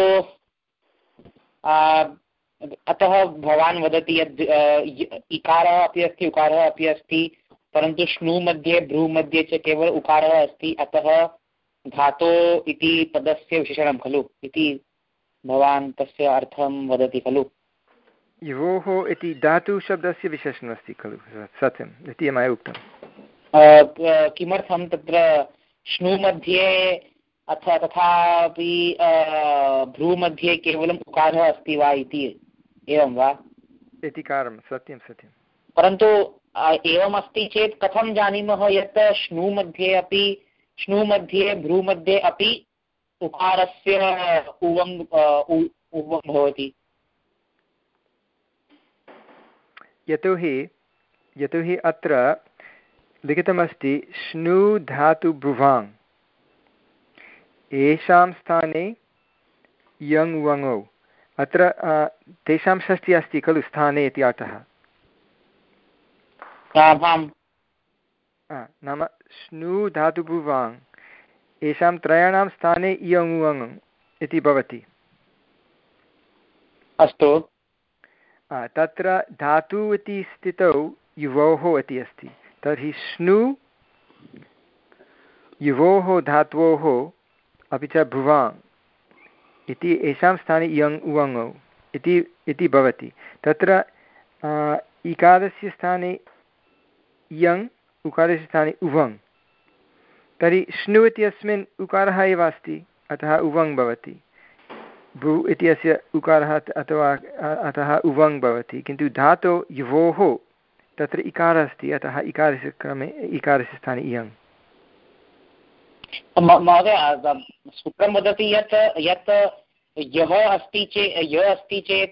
अतः भवान् वदति यद् इकारः अपि अस्ति उकारः अपि अस्ति, परन्तु श्नु मध्ये भ्रू मध्ये च केवल उकारः अस्ति, अतः धातो इति पदस्य विशेषणं खलु इति भवान् तस्य अर्थं वदति खलु। युवोः इति धातुशब्दस्य विशेषणमस्ति खलु, सत्यम् इति मया उक्तं। किमर्थं तत्र श्नु मध्ये अथ तथापि भ्रू मध्ये केवलम् उकारः अस्ति वा इति, एवं वा? इति कारणं, सत्यं सत्यं। परन्तु एवमस्ति चेत् कथं जानीमः यत् श्नु मध्ये अपि श्नु मध्ये भ्रू मध्ये अपि उकारस्य उवङ् उवङ् भवति? यतोहि यतोहि अत्र लिखितमस्ति श्नु धातु भ्रुवाङ्, येषां स्थाने यङ् वङौ। अत्र तेषां षष्ठी अस्ति खलु स्थाने इति अर्थः। नाम श्नु धातु भ्रुवाङ् येषां त्रयाणां स्थाने इयङ् वङ् इति भवति। अस्तु। तत्र धातु इति स्थितौ युवोः इति अस्ति, तर्हि श्नु युवोः धात्वोः अपि च भ्रुवाङ् इति येषां स्थाने इयङ् उवङौ इति इति भवति। तत्र इकारस्य स्थाने इयङ्, उकारस्य स्थाने उवङ्, तर्हि श्नु इत्यस्मिन् उकारः एव अस्ति, अतः उवङ् भवति। भ्रू इत्यस्य उकारः अथवा अतः उवङ् भवति, किन्तु धातो युवोः तत्र इकारः अस्ति, अतः इकारस्य क्रमे इकारस्य स्थाने इयङ्। महोदय सूत्रं वदति यत् यत् यः अस्ति चेत् यः अस्ति चेत्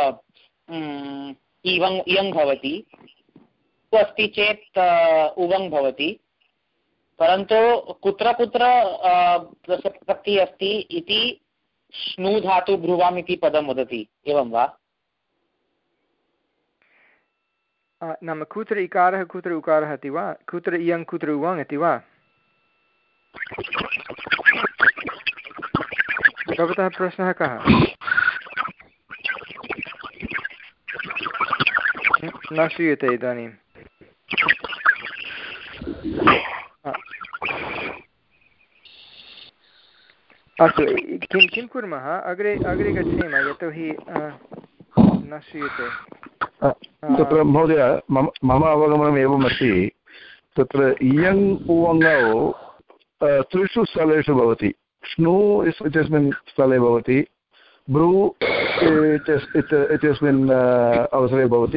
इवङ् इयङ् भवति, अस्ति चेत् उवङ् भवति, परन्तु कुत्र कुत्र प्रसक्तिः अस्ति इति श्नु धातु भ्रुवाम् इति पदं वदति, एवं वा? नाम कुत्र इकारः कुत्र उकारः इति वा, कुत्र इयङ् कुत्र उवङ् इति वा? भवतः प्रश्नः कः? न श्रूयते इदानीं। अस्तु, किं किं कुर्मः, अग्रे अग्रे गच्छेम, यतोहि न श्रूयते। तत्र महोदय मम मम अवगमनम् एवमस्ति, तत्र इयङ् उवङौ त्रिषु स्थलेषु भवति। श्नु इत्यस्मिन् स्थले भवति, भ्रू इत्यस्मिन् अवसरे भवति,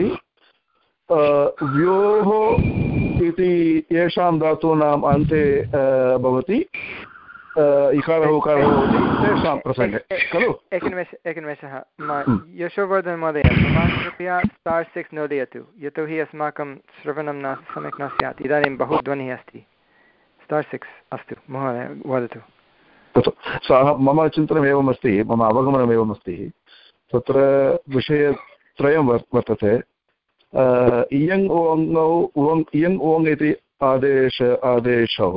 व्योः इति येषां धातूनाम् अन्ते भवति, इकारः उकारः भवति तेषां प्रसङ्गे खलु। एकनिमेष एकनिमेषः यशोवर्धन महोदय, भवान् कृपया स्टार् सिक्स् नोदयतु, यतोहि अस्माकं श्रवणं न सम्यक् न स्यात्, इदानीं बहु ध्वनिः अस्ति। Star six. अस्तु महोदय, वदतु। तत् सः मम चिन्तनम् एवमस्ति, मम अवगमनम् एवमस्ति, तत्र विषयत्रयं वर् वर्तते। इयङ् उवङौ उवङ् इयङ् उवङ् इति आदेश आदेशौ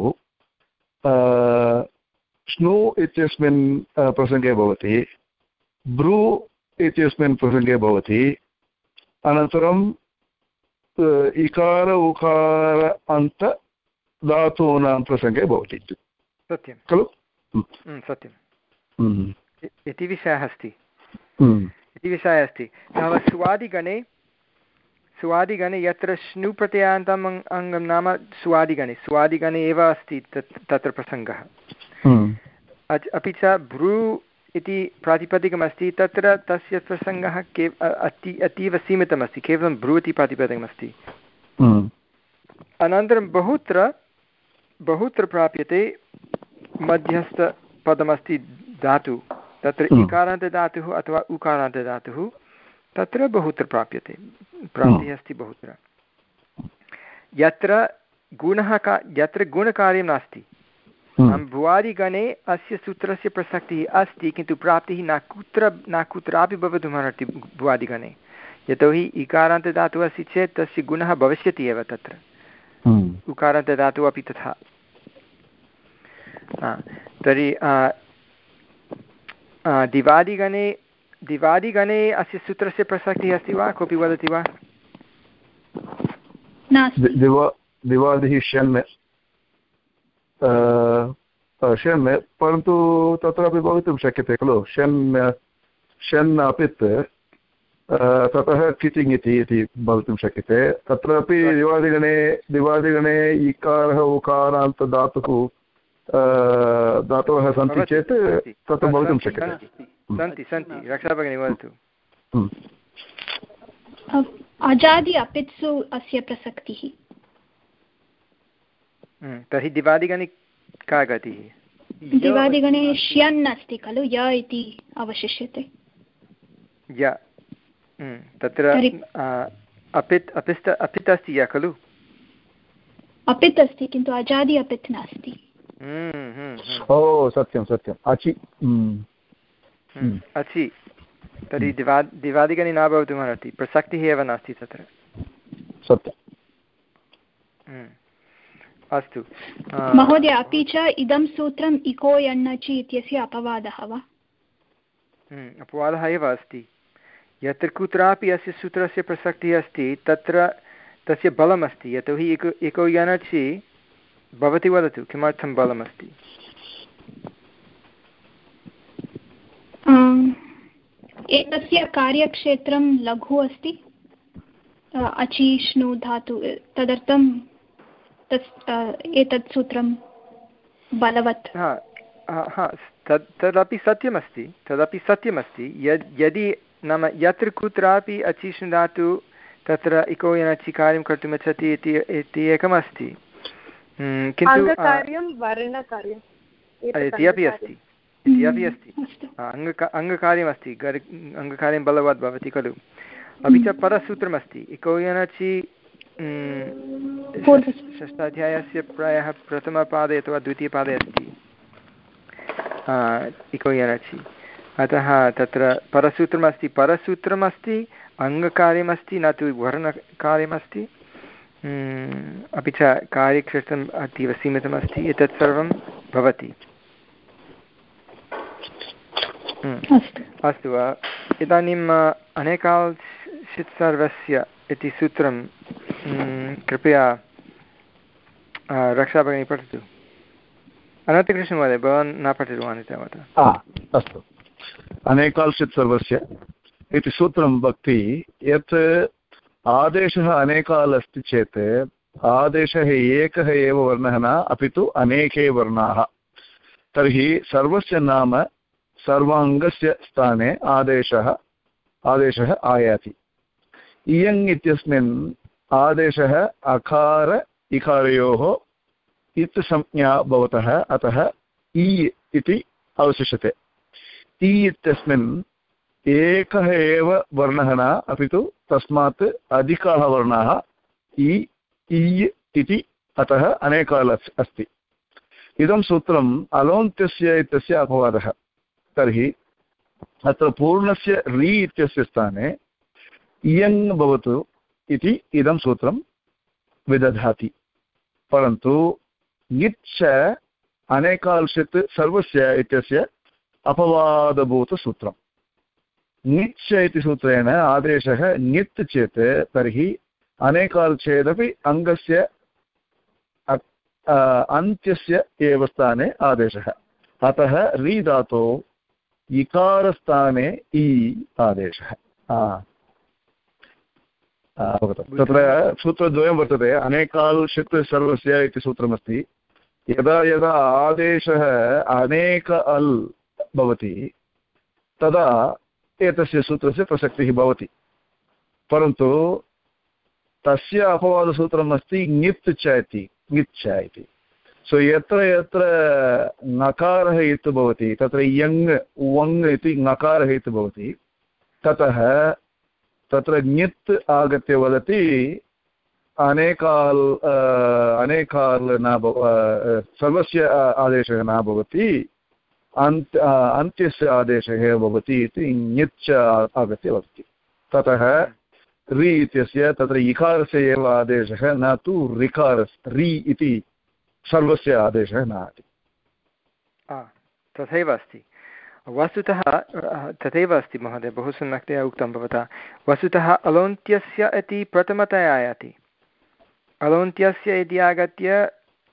श्नु इत्यस्मिन् प्रसङ्गे भवति, भ्रू इत्यस्मिन् प्रसङ्गे भवति, अनन्तरं इकार उकार अन्त धातूनां प्रसङ्गे भवति। सत्यं खलु? सत्यम् इति विषयः अस्ति इति विषयः अस्ति नाम सुवादिगणे सुवादिगणे यत्र श्नु प्रत्ययान्तम् अङ्गं नाम सुवादिगणे सुवादिगणे एव अस्ति तत् तत्र प्रसङ्गः। अपि च भ्रू इति प्रातिपदिकमस्ति, तत्र तस्य प्रसङ्गः के अति अतीव सीमितमस्ति, केवलं भ्रू इति प्रातिपदिकमस्ति। अनन्तरं बहुत्र बहुत्र प्राप्यते मध्यस्थपदमस्ति धातु, तत्र इकारान्तदातुः अथवा उकारान्तदातुः, तत्र बहुत्र प्राप्यते, प्राप्तिः अस्ति बहुत्र। यत्र गुणः का यत्र गुणकार्यं नास्ति, भुवादिगणे अस्य सूत्रस्य प्रसक्तिः अस्ति, किन्तु प्राप्तिः न कुत्र न कुत्रापि भवितुमर्हति भुवादिगणे, यतोहि इकारान्तदातुः अस्ति चेत् तस्य गुणः भविष्यति एव तत्र, उकारान्तदातुः अपि तथा। तर्हि दिवादिगणे दिवादिगणे अस्य सूत्रस्य प्रसक्तिः अस्ति वा? कोऽपि वदति वा? दिवादिः शन् शन्, परन्तु तत्रापि भवितुं शक्यते खलु, शन् शन् अपित् ततः किचिङ् इति भवितुं शक्यते। तत्रापि दिवादिगणे दिवादिगणे इकारः उकारान्तदातुः धातवः सन्ति चेत् तत्र भवितुं शक्यते। सन्ति सन्ति रक्षा भगिनी वदतु। अजादि अपित्सु अस्य प्रसक्तिः। तर्हि दिवादिगणे का गतिः? दिवादिगणे श्यन् अस्ति खलु, य इति अवशिष्यते। य तत्र अपित् अपित् अपित् अस्ति य खलु? अपित् अस्ति किन्तु अजादि अपित् नास्ति। ओ सत्यं सत्यम् अचि अचि। तर्हि दिवा दिवादिगणे न भवितुमर्हति, प्रसक्तिः एव नास्ति तत्र। सत्यम्। अस्तु महोदय, अपि च इदं सूत्रम् इको यण्णचि इत्यस्य अपवादः वा? अपवादः एव अस्ति। यत्र कुत्रापि अस्य सूत्रस्य प्रसक्तिः अस्ति तत्र तस्य बलमस्ति, यतोहि इको इको यणचि। भवती वदतु किमर्थं बलमस्ति? एतस्य कार्यक्षेत्रं लघु अस्ति, अचिष्णु धातु, तदर्थं एतत् सूत्रं बलवत्। तद् तदपि सत्यमस्ति तदपि सत्यमस्ति यद् यदि नाम यत्र कुत्रापि अचिष्णु धातु तत्र इको यणचि कार्यं कर्तुमिच्छति इति एकमस्ति, किन्तु इति अपि अस्ति इति अपि अस्ति अङ्ग अङ्गकार्यमस्ति, अङ्गकार्यं बलवत् भवति खलु। अपि च परसूत्रमस्ति इको यणचि, षष्ठाध्यायस्य प्रायः प्रथमपादे अथवा द्वितीयपादे अस्ति इको यणचि। अतः तत्र परसूत्रमस्ति परसूत्रमस्ति अङ्गकार्यमस्ति, न तु वर्णकार्यमस्ति। अपि च कार्यक्षेत्रम् अतीव सीमितमस्ति। एतत् सर्वं भवति। अस्तु, इदानीम् अनेकाल् सर्वस्य इति सूत्रं कृपया रक्षा भगिनी पठतु। अनन्तकृष्णमहोदय, भवान् न पठितवान् तावता। अस्तु, अनेकाल् सर्वस्य इति सूत्रं वक्ति यत् आदेशः अनेकाल् अस्ति चेत् आदेशः एकः एव वर्णः न, अपि तु अनेके वर्णाः। तर्हि सर्वस्य नाम सर्वाङ्गस्य स्थाने आदेशः आदेशः आयाति। इयङ् इत्यस्मिन् आदेशः अकार इकारयोः इत् संज्ञा भवतः, अतः इ इति अवशिष्यते। इ इत्यस्मिन् एकः एव वर्णः न, अपि तु तस्मात् अधिकाः वर्णाः इ इ इति, अतः अनेकाल् अस्ति। इदं सूत्रम् अलोन्त्यस्य इत्यस्य अपवादः। तर्हि अत्र पूर्णस्य रि इत्यस्य स्थाने इयङ् भवतु इति इदं सूत्रं विदधाति। परन्तु ङिच् अनेकाल्षित् सर्वस्य इत्यस्य अपवादभूतसूत्रम्। ङिच् इति सूत्रेण आदेशः ङित् चेत् तर्हि अनेकाल् चेदपि अङ्गस्य अन्त्यस्य एव स्थाने आदेशः। अतः रि धातौ इकारस्थाने इ आदेशः। तत्र सूत्रद्वयं वर्तते। अनेकाल्षित् सर्वस्य इति सूत्रमस्ति। यदा यदा आदेशः अनेक अल् भवति तदा एतस्य सूत्रस्य प्रसक्तिः भवति। परन्तु तस्य अपवादसूत्रम् अस्ति ङित् च इति, ङिच् इति। सो यत्र यत्र ङकारः इति भवति तत्र यङ् वङ् इति ङकारः इति भवति, ततः तत्र ङित् आगत्य वदति अनेकाल् अनेकाल् न सर्वस्य आदेशः न भवति, अन्त् अन्त्यस्य आदेशः एव भवति इति ङिच् आगत्य वदति। ततः रि इत्यस्य तत्र इकारस्य एव आदेशः, न तु ऋकारस्य। रि इति सर्वस्य आदेशः नास्ति। तथैव अस्ति वस्तुतः, तथैव अस्ति महोदय, बहु सम्यक्तया उक्तं भवता। वस्तुतः अलोन्त्यस्य इति प्रथमतया आयाति। अलोन्त्यस्य इति आगत्य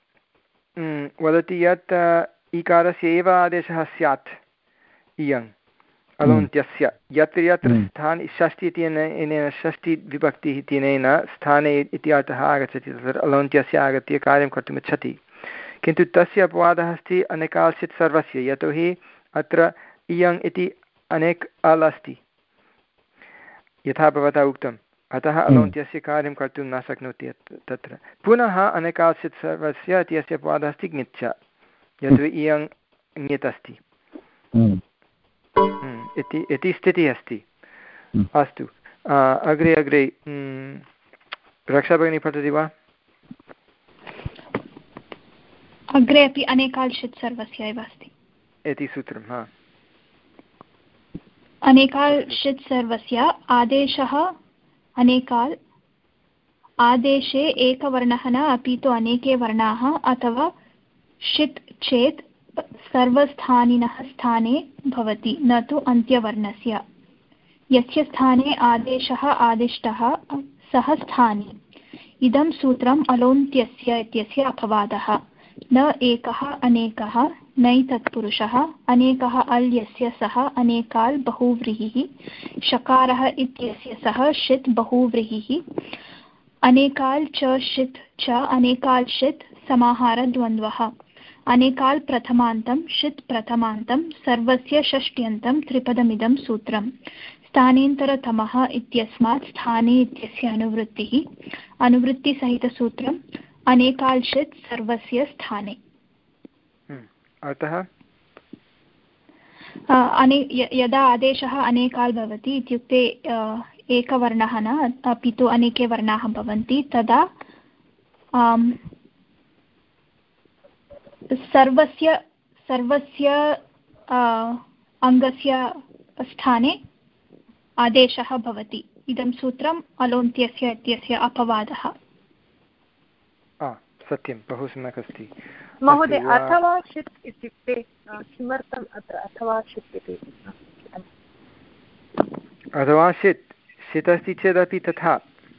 वदति यत् इकारस्य एव आदेशः स्यात् इयङ् अलोन्त्यस्य। यत्र यत्र स्थाने षष्ठी इत्यनेन षष्ठी विभक्तिः इत्यनेन स्थाने इति अर्थः आगच्छति, तत्र अलोन्त्यस्य आगत्य कार्यं कर्तुमिच्छति। किन्तु तस्य अपवादः अस्ति अनेकाल्षित् सर्वस्य, यतोहि अत्र इयङ् इति अनेक अल् अस्ति, यथा भवता उक्तं। अतः अलोन्त्यस्य कार्यं कर्तुं न शक्नोति तत्र। पुनः अनेकाश्चित् सर्वस्य इत्यस्य अपवादः अस्ति ङिच्च, यतो इयङ् ङित् अस्ति इति इति स्थितिः अस्ति। अस्तु, अग्रे अग्रे रक्षा भगिनी पठति वा? अग्रे अपि अनेकाल्षित् सर्वस्य एव अस्ति इति सूत्रं। हा, अनेकाल्षित् सर्वस्य आदेशः अनेकाल् आदेशे एकवर्णः न अपि तु अनेके वर्णाः अथवा षित् चेत् सर्वस्थानिनः स्थाने भवति, न तु अन्त्यवर्णस्य। यस्य स्थाने आदेशः आदिष्टः सः स्थानी। इदं सूत्रम् अलोन्त्यस्य इत्यस्य अपवादः। न एकः अनेकः नै तत्पुरुषः, अनेकः अल् यस्य सः अनेकाल् बहुव्रीहिः, शकारः इत्यस्य सः षित् बहुव्रीहिः, अनेकाल् च षित् च अनेकाल् षित् समाहारद्वन्द्वः, अनेकाल् प्रथमान्तं षित् प्रथमान्तं सर्वस्य षष्ट्यन्तं त्रिपदमिदं सूत्रम्। स्थानेन्तरतमः इत्यस्मात् स्थाने इत्यस्य अनुवृत्तिः, अनुवृत्तिसहितसूत्रम् अनेकाल्षित् सर्वस्य स्थाने। अतः अने यदा आदेशः अनेकाल् भवति इत्युक्ते एकवर्णः न अपि तु अनेके वर्णाः भवन्ति, तदा सर्वस्य सर्वस्य अङ्गस्य स्थाने आदेशः भवति। इदं सूत्रम् अलोन्त्यस्य इत्यस्य अपवादः। सत्यं, बहु सम्यक् अस्ति महोदय। अथवा षित् इत्युक्ते किमर्थम् अत्र अथवा षित् इति? अथवा षित् षित् अस्ति चेदपि तथा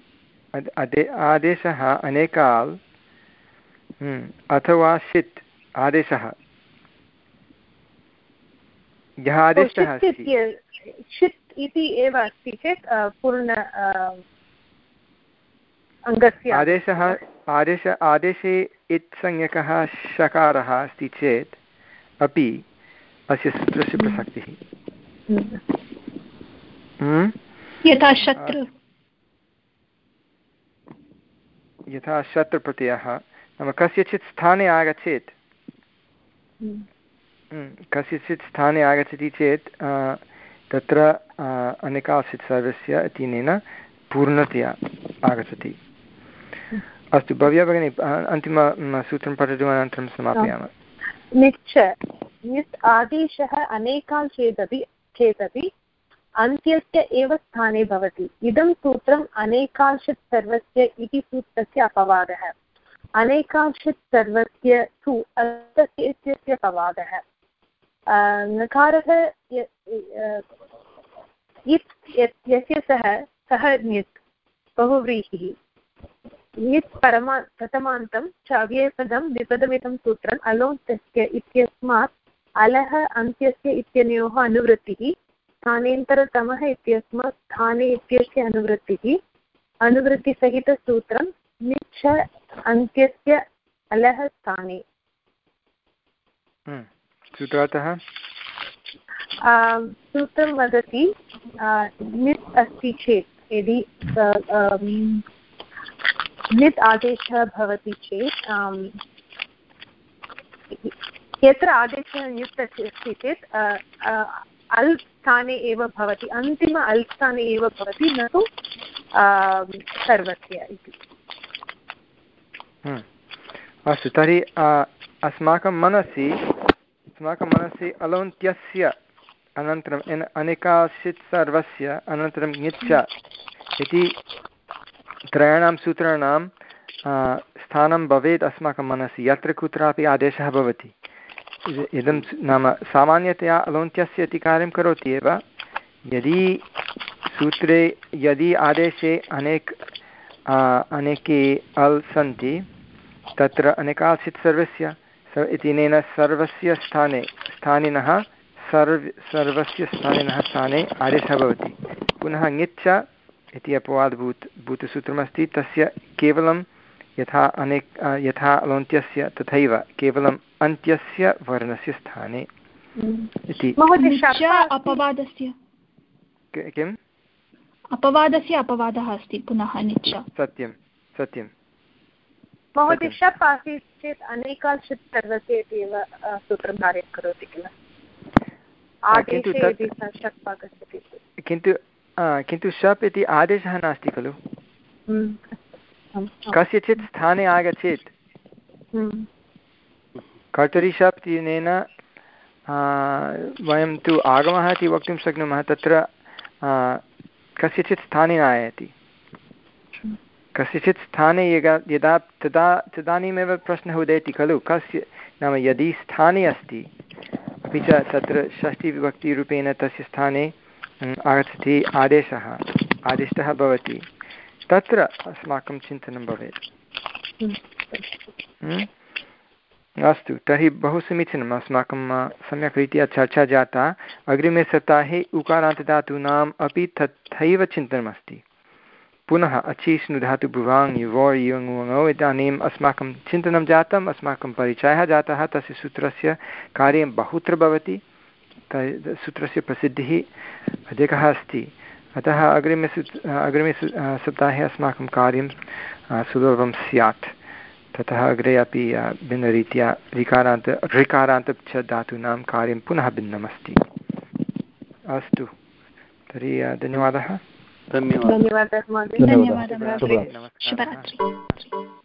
आदेशः अनेकाल् अथवा षित् आदेशः यः आदेशः अस्ति षित् इति एव अस्ति चेत् पूर्ण अङ्गस्य आदेशः आदेश आदेशे इत्संज्ञकः शकारः अस्ति चेत् अपि अस्य सूत्रस्य प्रसक्तिः। यथा शत्रु यथा शत्रुप्रत्ययः नाम कस्यचित् स्थाने आगच्छेत्, कस्यचित् स्थाने आगच्छति चेत् तत्र अनेकाल्षित् सर्वस्य इत्यनेन पूर्णतया आगच्छति। अस्तु, भव्या भगिनी अन्तिमं सूत्रं पठतु, अनन्तरं समापयामः। निच्च नित् आदेशः अनेकाल् चेदपि चेदपि अन्त्यस्य एव स्थाने भवति। इदं सूत्रम् अनेकाल्षित् सर्वस्य इति सूत्रस्य अपवादः। अनेकाल्षित् सर्वस्य तु अर्थस्य इत्यस्य अपवादः। नकारः यस्य सः सः नित् बहुव्रीहिः। नित् परमा प्रथमान्तं च अव्ययपदं द्विपदमिदं सूत्रम् अलोन्त्यस्य इत्यस्मात् अलः अन्त्यस्य इत्यनयोः अनुवृत्तिः, स्थानेन्तरतमः इत्यस्मात् स्थाने इत्यस्य अनुवृत्तिः, अनुवृत्तिसहितसूत्रं निच्छ अन्त्यस्य अलः स्थाने। सूत्रार्थः सूत्रं वदति नित् अस्ति चेत्, यदि नित् आदेशः भवति चेत्, यत्र आदेशः नित् अस्ति चेत् अल् स्थाने एव भवति, अन्तिम अल् स्थाने एव भवति, न तु सर्वस्य इति। अस्तु, तर्हि अस्माकं मनसि अस्माकं मनसि अलोन्त्यस्य अनन्तरम् अनेकाल्षित् सर्वस्य अनन्तरं ङिच्च इति त्रयाणां सूत्राणां स्थानं भवेत् अस्माकं मनसि, यत्र कुत्रापि आदेशः भवति। इदं नाम सामान्यतया अलोन्त्यस्य इति कार्यं करोति एव। यदि सूत्रे यदि आदेशे अनेक अनेके अल् सन्ति, तत्र अनेकाल्षित् सर्वस्य इत्यनेन सर्वस्य स्थाने स्थानिनः सर्व सर्वस्य स्थानिनः स्थाने आदेशः भवति। पुनः ङिच्च इति अपवादभूत भूतसूत्रमस्ति, तस्य केवलं यथा अनेक यथा अलोन्त्यस्य तथैव केवलम् अन्त्यस्य वर्णस्य स्थाने इति। अपवादस्य किम् अपवादस्य अपवादः अस्ति पुनः निच्च। सत्यं सत्यं महोदय शप् आसीत् चेत् अनेकाल् शप् सर्वस्य इति एव सूत्रं कार्यं करोति किल आदेशे यदि शप् आगच्छति किन्तु किन्तु शप् इति आदेशः नास्ति खलु कस्यचित् स्थाने आगच्छेत् कर्तरि शप् इत्यनेन वयं तु आगमः इति वक्तुं शक्नुमः तत्र कस्यचित् स्थाने आयाति कस्यचित् स्थाने यदा यदा तदा तदानीमेव प्रश्नः उदेति खलु कस्य नाम यदि स्थाने अस्ति अपि च तत्र षष्ठीविभक्तिरूपेण तस्य स्थाने आगच्छति आदेशः आदिष्टः भवति तत्र अस्माकं चिन्तनं भवेत्। अस्तु तर्हि बहु समीचीनम् अस्माकं सम्यक् रीत्या चर्चा जाता। अग्रिमे सप्ताहे उकारान्तधातूनाम् अपि तथैव चिन्तनमस्ति। पुनः अचिष्णु धातु भुवाङ् युवोर् युङुङौ इदानीम् अस्माकं चिन्तनं जातम् अस्माकं परिचयः जातः तस्य सूत्रस्य कार्यं बहुत्र भवति सूत्रस्य प्रसिद्धिः अधिकः अस्ति अतः अग्रिमे अग्रिमे सप्ताहे अस्माकं कार्यं सुलभं स्यात् ततः अग्रे अपि भिन्नरीत्या ऋकारान्त ऋकारान्त च धातूनां कार्यं पुनः भिन्नमस्ति। अस्तु तर्हि धन्यवादः। धन्यवादः धन्यवादः। शुभरात्रि।